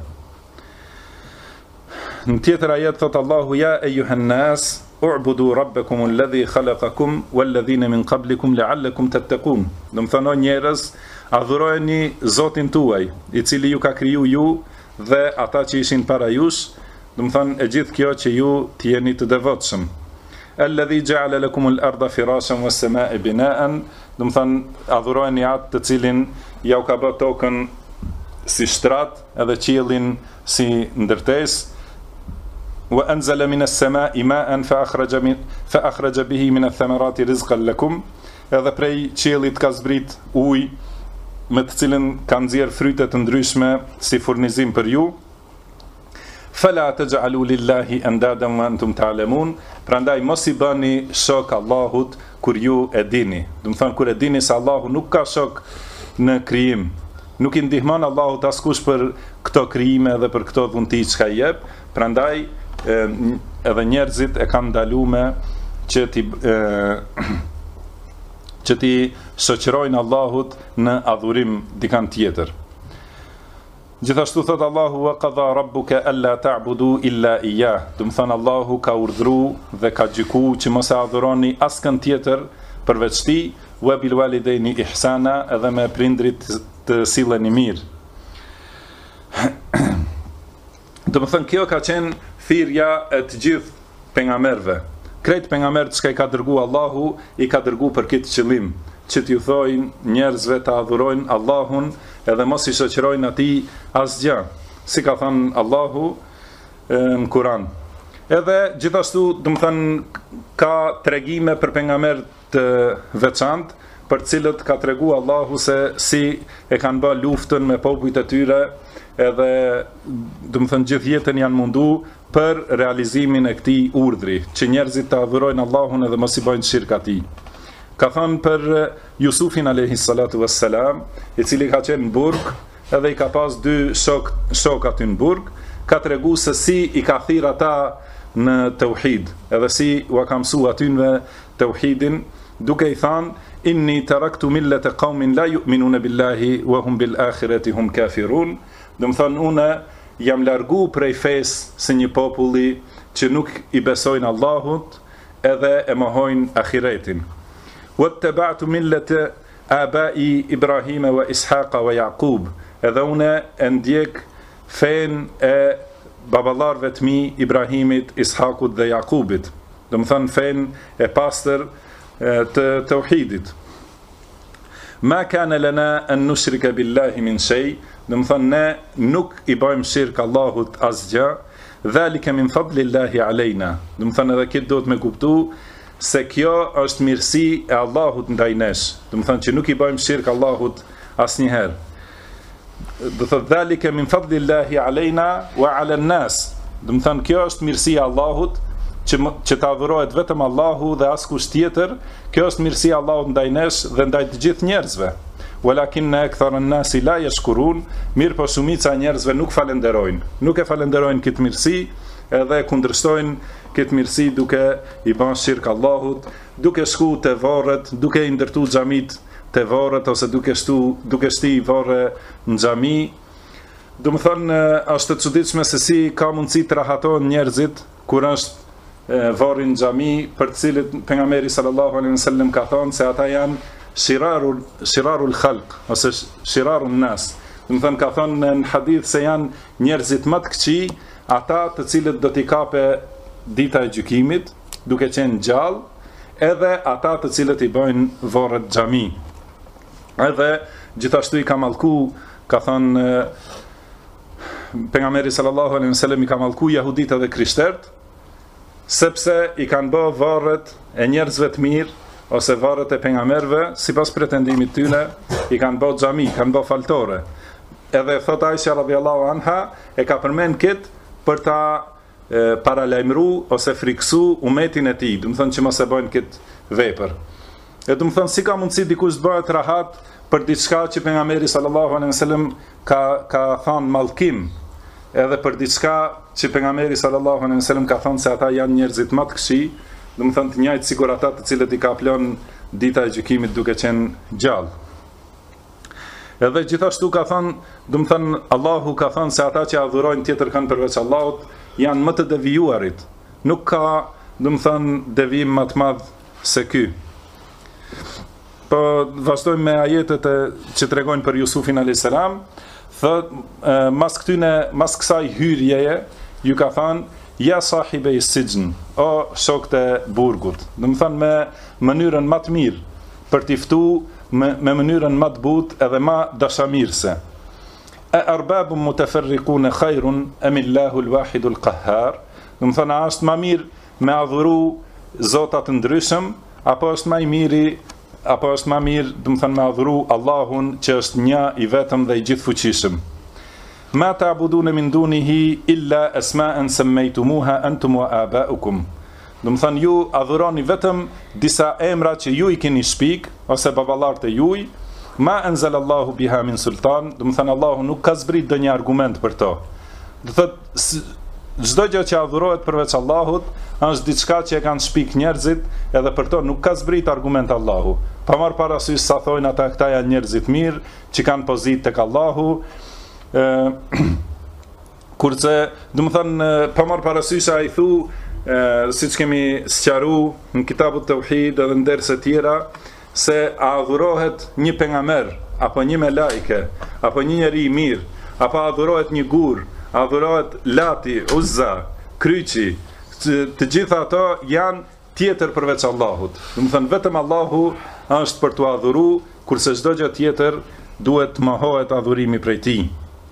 Në tjetër ajet thot Allahu ja eyyuhan nas u'budu rabbakum alladhi khalaqakum walladhina min qablikum la'allakum tattaqun. O njerëz, adhurojeni Zotin tuaj, i cili ju ka kriju ju dhe ata që ishin para jush, e gjithë kjo që ju të jeni të devotshëm. Alladhi ja'ala lakum al-ardha firashan was-samaa'a bina'an, adhurojeni atë të cilin ja u ka bërë tokën si shtrat edhe qiellin si ndërtesë. Wa anzala minas samaa'i ma'an fa akhraja bihi min ath-thamarati rizqan lakum. Edhe prej qiellit ka zbrit ujë me të cilën ka nxjerr fryte të ndryshme si furnizim për ju. Fala taj'alu lillahi andadan wa antum ta'lamun. Prandaj mos i bëni shok Allahut kur ju e dini. Kur e dini se Allahu nuk ka shok në krijim. Nuk i ndihmon Allahut askush për këto krijime dhe për këto dhunti që i jep. Prandaj edhe njerëzit e kanë ndaluar që ti shoqërojnë Allahut në adhurim dikant tjetër. Gjithashtu thot Allahu wa qadha rabbuka alla ta'budu illa iyyah. Allahu ka urdhëruar dhe ka gjykuar që mos e adhuroni askën tjetër përveç tij, wa bil walidaini ihsana, edhe me prindrit të silleni mirë. Kjo ka qenë thirrja e të gjithë pejgamberëve. Krejt pejgamberët që i ka dërguar Allahu, i ka dërguar për këtë qëllim, që t'ju thojnë njerëzve të adhurojnë Allahun edhe mos i shoqërojnë atij asgjë, si ka thënë Allahu në Kur'an. Edhe gjithashtu, ka tregime për pejgamber të veçantë, për cilët ka treguar Allahu se si e kanë bërë luftën me popujt e tyre, edhe gjithë jetën janë mundu për realizimin e këtij urdhri, që njerëzit të adhurojnë Allahun edhe mos i bëjnë shirk atij. Ka thënë për Jusufin alayhis salatu wassalam, i cili ka qenë në burg, edhe i ka pas dy shok aty në burg, ka treguar se si i ka thirr ata në tauhid, edhe si u ka mësuar aty në tauhidin, duke i thënë inni taraktu millata qaumin la yu'minuna billahi wa hum bil akhirati hum kafirun. Unë jam largu prej fesë se një populli që nuk i besojnë Allahut edhe e mohojnë ahiretin. Wattaba'tu millata abai Ibrahim wa Ishaqa wa Yaqub. Edhe unë e ndjek fen e baballarëve të mi, Ibrahimit, Ishakut dhe Jakubit. Fen e pastër të tauhidit. Ma kana lana an nushrika billahi min shay. Ne nuk i bëjmë shirk Allahut asgjë, dhalika min fadlillahi alejna. Do të thënë edhe këtë do të me kuptu se kjo është mirësi e Allahut ndaj nesh. Do të thënë që nuk i bëjmë shirk Allahut asnjëherë. Do të thotë dhalika min fadlillahi alejna wa ala nas. Do të thënë kjo është mirësia e Allahut që ta adhurohet vetëm Allahu dhe askush tjetër. Kjo është mirësia e Allahut ndaj nesh dhe ndaj të gjithë njerëzve. Walakinna aktharun nasi la yashkurun, mirë po shumica e njerëzve nuk falenderojnë. Nuk e falenderojnë këtë mirësi, edhe kundërshtojnë këtë mirësi duke i bën shirk Allahut, duke shku te varret, duke i ndërtu xhamit te varret ose duke shti varre në xhami. Do të thonë është e çuditshme se si ka mundësi të rahatohen njerëzit kur është varri në xhami, për të cilët pejgamberi sallallahu alaihi wasallam ka thënë se ata janë shirarul khalq ose shirarun nas. Do të thënë ka thënë në hadith se janë njerëzit më të këqij, ata të cilët do t'i kape dita e gjykimit, duke qenë gjallë, edhe ata të cilët i bëjnë varret xhami. Edhe gjithashtu i ka mallku, ka thënë pejgamberi sallallahu alaihi wasallam i ka mallku jehudit dhe krishterët, sepse i kanë bë varret e njerëzve të mirë ose varret e pejgamberëve, sipas pretendimit tyre, i kanë bë xhami, kanë bë faltore. Edhe thot Aisha radhiyallahu anha e ka përmend këtë për ta paralajmëru ose friksu umetin e tij, do të thonë që mos e bëjnë këtë vepër. E do të thonë si ka mundësi dikush të bëhet rahat për diçka që pejgamberi sallallahu alaihi wasallam ka thënë mallkim, edhe për diçka që pejgamberi sallallahu alaihi wasallam ka thënë se ata janë njerëzit më të këqij, do të thonë të njëjtë sikur ata të cilët i ka plon dita e gjykimit duke qenë gjallë. Edhe gjithashtu ka thënë, do të thonë Allahu ka thënë se ata që adhurojnë tjetër kanë përveç Allahut janë më të devijuarit. Nuk ka, do të thonë, devijim më të madh se ky. Po vazhdojmë me ajetet që tregojnë për Jusufin alayhis salam. Thotë mas kësaj hyrjeje ju ka thënë ja sahibe i sijnë, o shokët e burgut. Do të thonë me mënyrën më të mirë për t'i ftu me mënyrën më të butë edhe më dashamirëse. E arbabun mutafarriqun khairun am Allahu al-wahid al-qahhar. Do të thonë është më mirë me adhuru zota të ndryshëm apo është më i miri apo është më mirë, do të thonë me adhuru Allahun që është një i vetëm dhe i gjithfuqishëm. Ma ta'buduna min dunihi illa asma'an sammaytumuha antum wa aba'ukum. Do të thonë ju adhuroni vetëm disa emra që ju i keni shpik ose baballarët e juj, ma anzalallahu biha min sultan, do të thonë Allahu nuk ka zbrit ndonjë argument për to. Do thotë çdo gjë që adhurohet përveç Allahut është diçka që e kanë shpik njerëzit, edhe për to nuk ka zbrit argument Allahu. Pa marr parasysh sa thonë ata këta janë njerëzit mirë që kanë pozitë tek Allahu. Kurse, do të thonë pa marr parasysh ai thu siç kemi sqaru në kitabut Tauhid edhe në derse tjera se a adhurohet një pejgamber apo një melaike apo një njeri i mirë apo adhurohet një gur, adhurohet Lati, Uzza, Kryqi, të gjitha ato janë tjetër përveç Allahut. Do të thonë vetëm Allahu është për t'u adhuru, kurse çdo gjë tjetër duhet të mohohet adhurimi prej tij.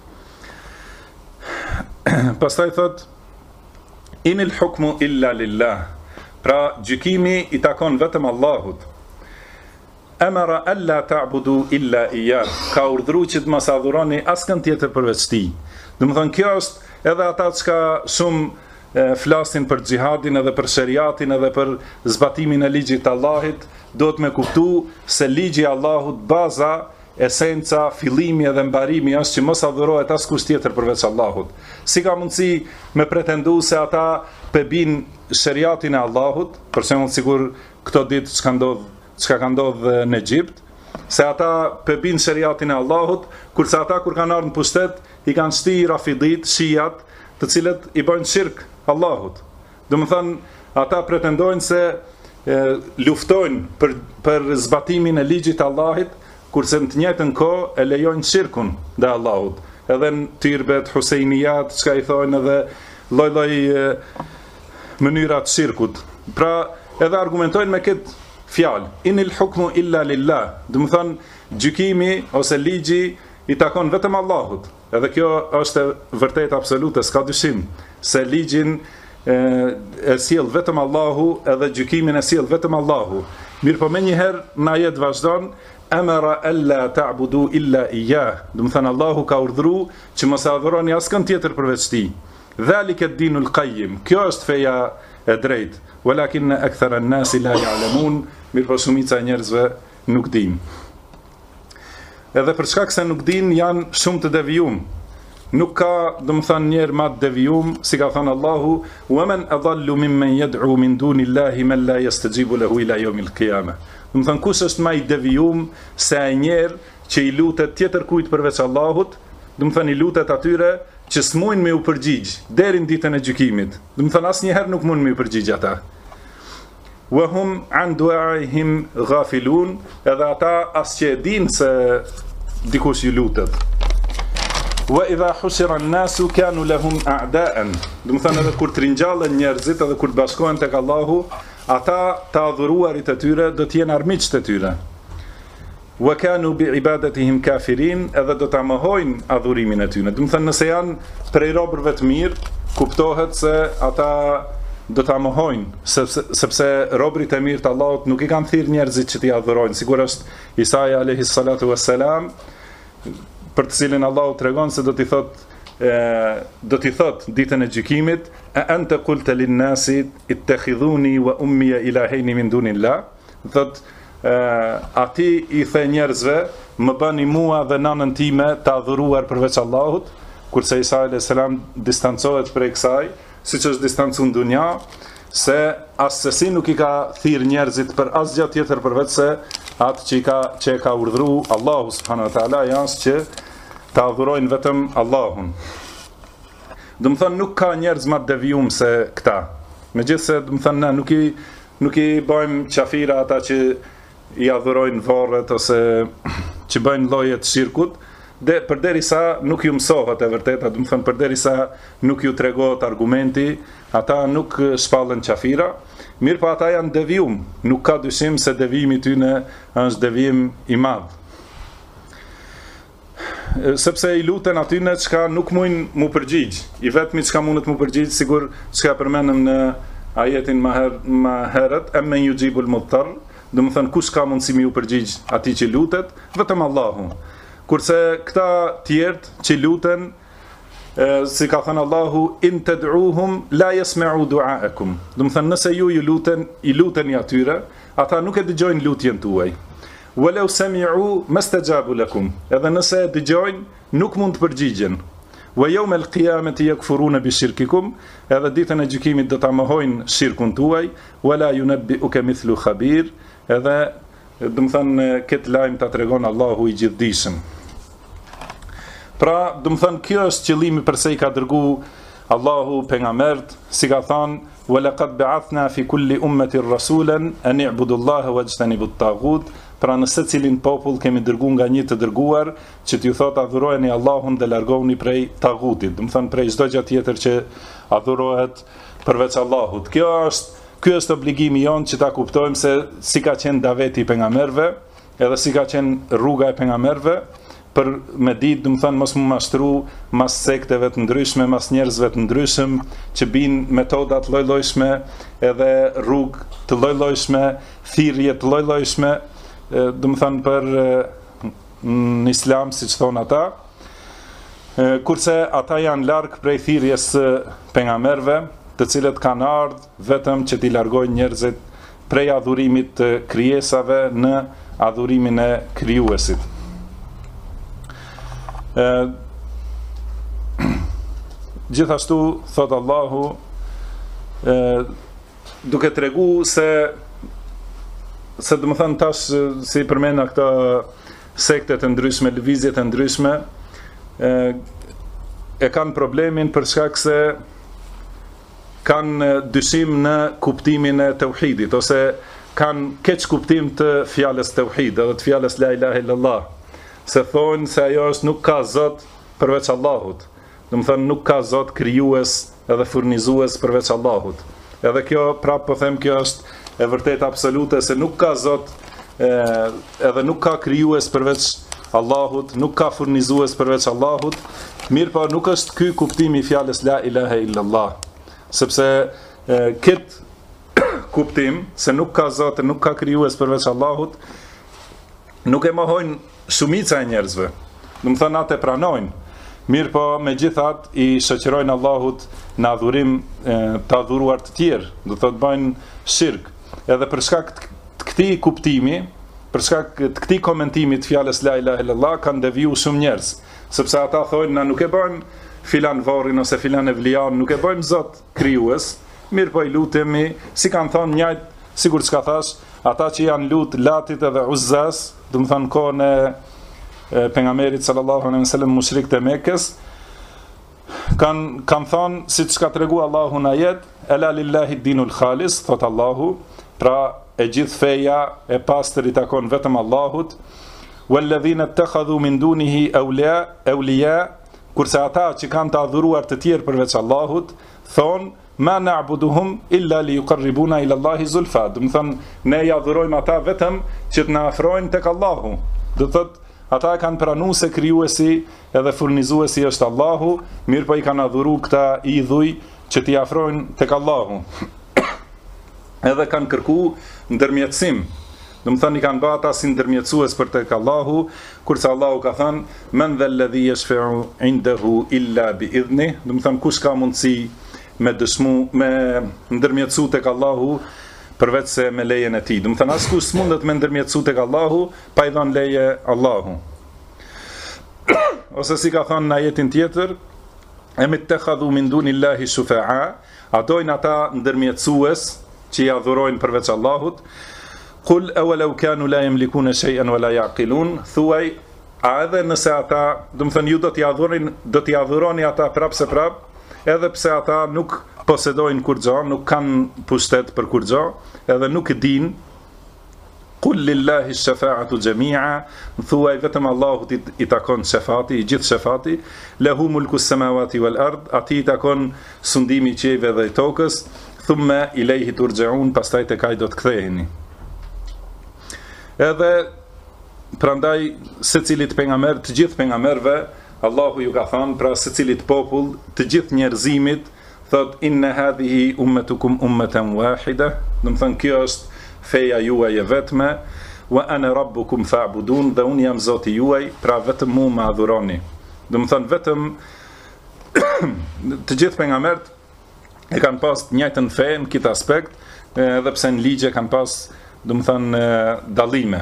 Pastaj thot inil hukmu illa lillah. Pra gjykimi i takon vetëm Allahut. Amara alla ta'budu illa iyyah. Ka urdhëruar që të mos adhuroni askën tjetër përveç tij. Do të thonë kjo është edhe ata që shumë flasin për xhihadin edhe për shariatin edhe për zbatimin e ligjit të Allahit, do të me kuptu se ligji i Allahut, baza, esenca, fillimi edhe mbarimi është që mos adhurohet askush tjetër përveç Allahut. Si ka mundësi me pretendu se ata pebin shariatin e Allahut, për shembull sigur këto ditë çka ka ndodhur në Egjipt, se ata pebin shariatin e Allahut, kurse ata kur kanë ardhur në pushtet i kanë shti rafidit, shijat, të cilët i bëjnë shirk Allahut. Do të thonë ata pretendojnë se luftojnë për zbatimin e ligjit të Allahit, kurse në të njëjtën kohë e lejojnë shirkun ndaj Allahut. Edhe në tyrbet, husejnijat, çka i thonë edhe lloj-lloj mënyrat shirkut. Pra, edhe argumentojnë me këtë fjalë, inil hukmu illa lillah. Do të thonë gjykimi ose ligji i takon vetëm Allahut. Edhe kjo është e vërtet absolute, s'ka dyshim, se ligjin e sjell vetëm Allahu edhe gjykimin e sjell vetëm Allahu. Mirë po me njëherë në ajet vazhdon, amara alla ta'budu illa iyyah. Do të thënë Allahu ka urdhëruar që mos e adhuroni askën tjetër përveç tij. Dhalika ad-dinul qayyim. Kjo është feja e drejtë. Walakin akthara an-nasi la ya'lamun. Mirë po shumica e njerëzve nuk dinë. Edhe për shkak se nuk dinë janë shumë të devijum. Nuk ka, do të thënë njerë ma të devijum, si ka thënë Allahu, wa man adallu mimmen yad'u min dunillahi man la yastajibu lahu ila yawmil qiyamah. Do të thënë kush është më i devijum se ai njerë që i lutet tjetër kujt përveç Allahut, do të thënë i lutet atyre që s'mujnë me u përgjigj deri në ditën e gjykimit. Do të thënë asnjëherë nuk mund me u përgjigj ata. Wa hum an du'aihim ghafilun, edhe ata as që e dinë se dikush ju lutet. Wa idha hushira an-nasu kanu lahum a'da'an. Do të thënë edhe kur të ringjallen njerëzit edhe kur të bashkohen tek Allahu, ata të adhuruarit e tyre do të jenë armiqtë e tyre. Wa kanu bi ibadatihim kafirin, edhe do ta mohojnë adhurimin e tyre. Do të thënë nëse janë prej robërve të mirë, kuptohet se ata do ta mohojnë, sepse robërit e mirë të Allahut nuk i kanë thirrë njerëzit që t'i adhurojnë. Sigurisht Isaia alayhi salatu wassalam, për të cilin Allahu tregon se do t'i thot ditën e gjykimit, a anta qulta lin-nasi ittakhidhuni wa ummi ilahayn min dunillah. Thot ati i the njerëzve, më bëni mua dhe nanën time të adhuruar përveç Allahut, kurse Isa alayhis salam distancohet prej kësaj, siç është distancu në dunja, se asesi nuk i ka thirr njerëzit për asgjë tjetër përveç se atë që e ka urdhëruar Allahu subhanahu wa taala, janë që ta adhurojnë vetëm Allahun. Do të thënë nuk ka njerëz më të devijum se këta. Megjithse do të thënë ne nuk i bëjmë qafira ata që i adhurojnë varret ose që bëjnë lloje të shirkut, përderisa nuk ju mësohet e vërteta, do të thënë përderisa nuk ju tregohet argumenti, ata nuk shpallën qafira. Mirë po ata janë devijum, nuk ka dyshim se devijimi tyne është devijim i madh. Sepse i luten atyne çka nuk mujnë mu përgjigj. I vetmi çka mundet mu përgjigj, sigur çka përmenëm në ajetin më herët, emmen yujibul mudtar, do të thënë kush ka mundësi mi u përgjigj atij që lutet, vetëm Allahu. Kurse këta tjerë që luten, si ka thënë Allahu, in tad'uhum la yasma'u du'aakum. Do të thënë nëse ju i luteni atyre, ata nuk e dëgjojnë lutjen tuaj. Walau sami'u mastajabu lakum. Edhe nëse e dëgjojnë, nuk mund të përgjigjen. Wa yawm al-qiyamati yakfuruna bi shirkikum. Edhe ditën e gjykimit do ta mohojnë shirkun tuaj, wala yunabbi'uka mithlu khabir. Edhe do të thënë këtë lajm ta tregon Allahu i gjithdijshëm. Pra, do të thënë kjo është qëllimi pse i ka dërguar Allahu pejgambert, si ka thënë, wa laqad ba'athna fi kulli ummatin rasulan an i'budu Allaha wajtanibu at-taghut. Pra në secilin popull kemi dërguar nga një të dërguar që t'ju thotë adhurojeni Allahun dhe largohuni prej tagutit, do të thënë prej çdo gjë tjetër që adhurohet përveç Allahut. Ky është obligimi jon që ta kuptojmë se si ka qenë daveti i pejgamberëve, edhe si ka qenë rruga e pejgamberëve, për me ditë, do të thënë mos mu mashtru mas sekteve të ndryshme, mas njerëzve të ndryshëm që binë metoda të lloj-llojshme, edhe rrugë të lloj-llojshme, thirrje të lloj-llojshme, do të thënë për në Islam, siç thon ata, kurse ata janë larg prej thirrjes së pejgamberëve, të cilët kanë ardhur vetëm që t'i largojnë njerëzit prej adhurimit të krijesave në adhurimin e krijuesit. Gjithashtu thot Allahu, duke tregu se do të thënë tash si përmenda këta sektet e ndryshme, lëvizjet e ndryshme, e kanë problemin për shkak se kanë dyshim në kuptimin e tauhidit, ose kanë keq kuptim të fjalës tauhid, edhe të fjalës la ilaha illallah. Se thonë se ajo është nuk ka zot përveç Allahut. Do të thënë nuk ka zot krijues edhe furnizues përveç Allahut. Edhe kjo prapë po them, kjo është e vërtet absolute, se nuk ka zot edhe nuk ka krijues përveç Allahut, nuk ka furnizues përveç Allahut, mirë po nuk është ky kuptimi i fjalës la ilaha illallah, sepse këtë kuptim se nuk ka Zot, nuk ka krijues përveç Allahut, nuk e mohojnë shumica e njerëzve. Do të thonë atë pranojnë, mirë po megjithatë i shoqërojnë Allahut në adhurim të adhuruar të tjerë, do të thotë bëjnë shirk. Edhe për shkak të këtij kuptimi, për shkak të këtij komentimi të fjalës la ilaha illallah kanë deviju shumë njerëz, sepse ata thonë na nuk e bëjmë filan varrin ose filan evlian, nuk e bëjmë Zot krijues, mirë po i lutemi, si kanë thonë njëjtë, sikur çka thash, ata që janë lut Latit edhe Uzzas, do të thonë kohën e pejgamberit sallallahu alaihi wasallam mushrikët e Mekës, kanë thonë siç ka treguar Allahu në ajet, ela lillahi dinul khalis, thot Allahu, pra e gjithë feja e pastër i takon vetëm Allahut, walladhina ittakhadhu min dunihi awliya, kurse ata që kanë të adhuruar të tjerë përveç Allahut, thonë ma na'buduhum illa liyuqarribuna ila Allahi zulfa. Do të thonë ne i adhurojmë ata vetëm që të na afrojnë tek Allahu. Do thotë ata kanë pranuar se krijuesi edhe furnizuesi është Allahu, mirë po i kanë adhuruar këta idhuj që t'i afrojnë tek Allahu. Edhe kanë kërku ndërmjetësim. Do të thonë i kanë bërë ata si ndërmjetësues për tek Allahu, kurse Allahu ka thënë men dhal ladhi yashfa'u indahu illa bi idhni. Do të thonë kush ka mundësi me dëshmu, me ndërmjetësu tek Allahu përveç se me lejen e tij. Do të thonë askush s'mundet me ndërmjetësu tek Allahu pa i dhënë leje Allahu. Ose si ka thënë në ajetin tjetër, em ittakhadhu min dunillahi shufa'a, adojnë ata ndërmjetësues që i adhurojnë përveç Allahut. Qul awalau kanu la yamlikuna shay'an wala yaqilun, thuaj a edhe nëse ata, do të thënë ju do t'i adhuroni ata prapse prap, edhe pse ata nuk posedojnë kurrë, nuk kanë pushtet për kurrë, edhe nuk e dinë. Qul lillahi ash-shafa'atu jami'a, thuaj vetëm Allahut i takon shefati, i gjithë shefati, lahu mulku as-samawati wal ard, atij i takon sundimi i qiejve dhe i tokës, thumma ilayhi turja'un, pastaj tek ai do të ktheheni. Edhe prandaj secilit pejgamber, të gjithë pejgamberëve, Allahu ju ka thënë, pra secilit popull, të gjithë njerëzimit, thot inna hadhihi ummatukum ummatan wahida, do të thënë kjo është feja juaj e vetme, wa ana rabbukum fa'budun, dhe unë jam Zoti juaj, pra vetëm mua më adhuroni. Do të thënë vetëm të gjithë pejgamberët e kanë pas njëjtën fe në këtë aspekt, edhe pse në ligje kanë pas, do të thënë, dallime.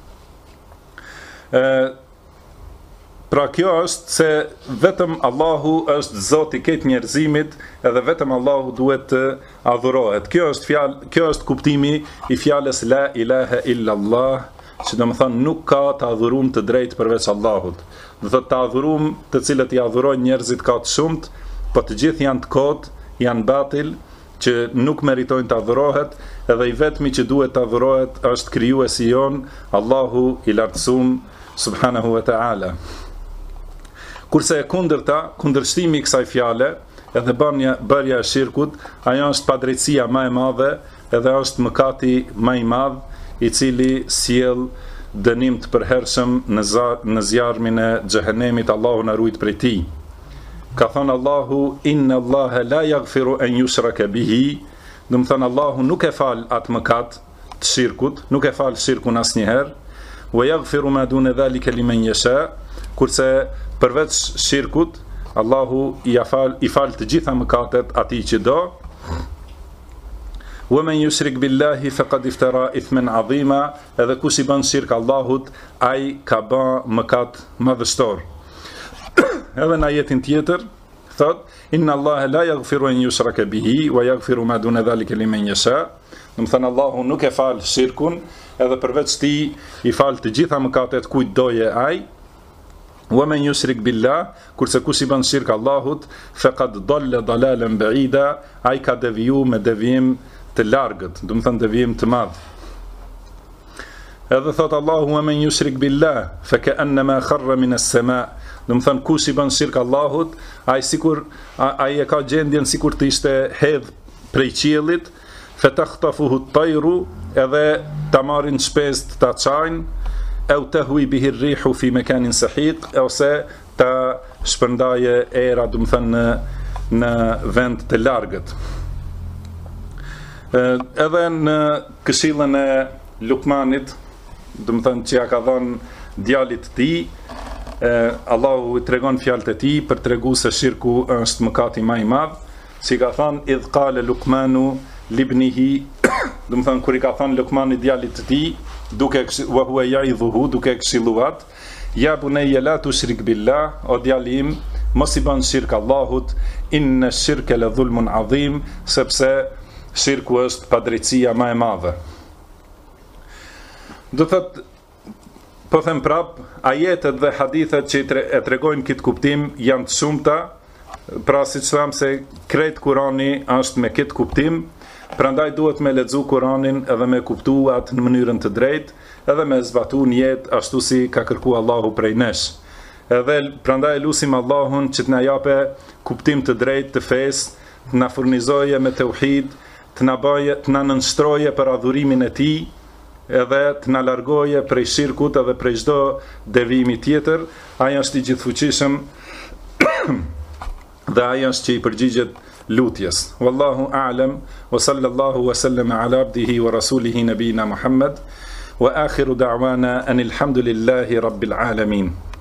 Pra kjo është se vetëm Allahu është Zoti i këtë njerëzimit, edhe vetëm Allahu duhet të adhurohet. Kjo është kuptimi i fjalës la ilaha illallah, që do të thënë nuk ka të adhurum të drejtë përveç Allahut. Do thotë të adhurum të cilët i adhurojnë njerëzit ka të shumt, po të gjithë janë të kotë, janë batil, që nuk meritojnë të adhurohet, edhe i vetmi që duhet të adhurohet është krijuesi jon, Allahu i lartësuar subhanahu wa ta'ala. Kurse e kundërta, kundërshtimi i kësaj fjale, edhe bërja e shirkut, ajo është padrejtësia më e madhe, edhe është mëkati më i madh, i cili sjell dënim të përhershëm në zjarmin e xhehenemit. Allahu na ruaj prej tij. Ka thënë Allahu, inna Allaha la yaghfiru an yushraka bihi, do të thënë Allahu nuk e fal atë mëkat të shirkut, nuk e fal shirkun asnjëherë, wa yaghfiru ma duna dhalika liman yasha, kurse përveç shirkut Allahu i fal të gjitha mëkatet atij që do. Wa man yushrik billahi faqad iftara ithman azima, edhe kush i bën shirk Allahut, ai ka bën mëkat madhështor. Edhe në ajetin tjetër thot inna Allaha la yaghfiru an yushraka bihi wa yaghfiru ma duna dhalika liman yasha. Do të thënë Allahu nuk e fal shirkun, edhe përveç tij i fal të gjitha mëkatet kujt doje ai. Wa man yushrik billah, kurse kush i bën shirk Allahut, faqad dalla dalalan ba'ida, ai ka deviju me devijim të largët, do të thënë devijim të madh. Edhe thot Allahu, wa man yushrik billah fa ka'annama kharra min as-sama', do të thënë kush i bën shirk Allahut, ai e ka gjendjen sikur të ishte hedh prej qiellit, fa takhtafuhu at-tayru, edhe ta marrin shpesë ta çajnë, au tahwi bihi rrihu fi mekanin sahiq, ose ta shpërndaje era, do të thënë në vend të largët. Edhe në këshillën e Lukmanit, do të thënë që ja ka dhënë djalit të tij, Allahu i tregon fjalët e tij për tregu se shirku është mëkati më i madh, si ka thënë idh qala Luqmanu libnihi, do të thënë kur i ka thënë Lukmani djalit të tij, duke wa huwa ya'idhuhu, duke këshilluat, ja bunayya la tushrik billah, o djali im, mos i bën shirk Allahut, inna shirka la dhulmun adhim, sepse shirku është padrejtësia më e madhe. Do thotë, po them prap, ajetet dhe hadithet që e tregojnë këtë kuptim janë të shumta, pra siç tham se krejt Kurani është me këtë kuptim, prandaj duhet me lexu Kuranin edhe me kuptu atë në mënyrën të drejtë, edhe me zbatu në jetë ashtu si ka kërku Allahu prej nesh. Edhe prandaj lutim Allahun që të na jape kuptim të drejtë të fesë, të na furnizoje me tauhid, të na nënshtroje për adhurimin e tij, edhe të na largoje prej shirkut edhe prej çdo devijimi tjetër. Ai është i gjithfuqishëm dhe ai është që i përgjigjet lutjes. Wallahu a'lam, wa sallallahu wa sallama ala abdihi wa rasulihi nabina Muhammad, wa akhiru da'wana anil hamdulillahi rabbil alamin.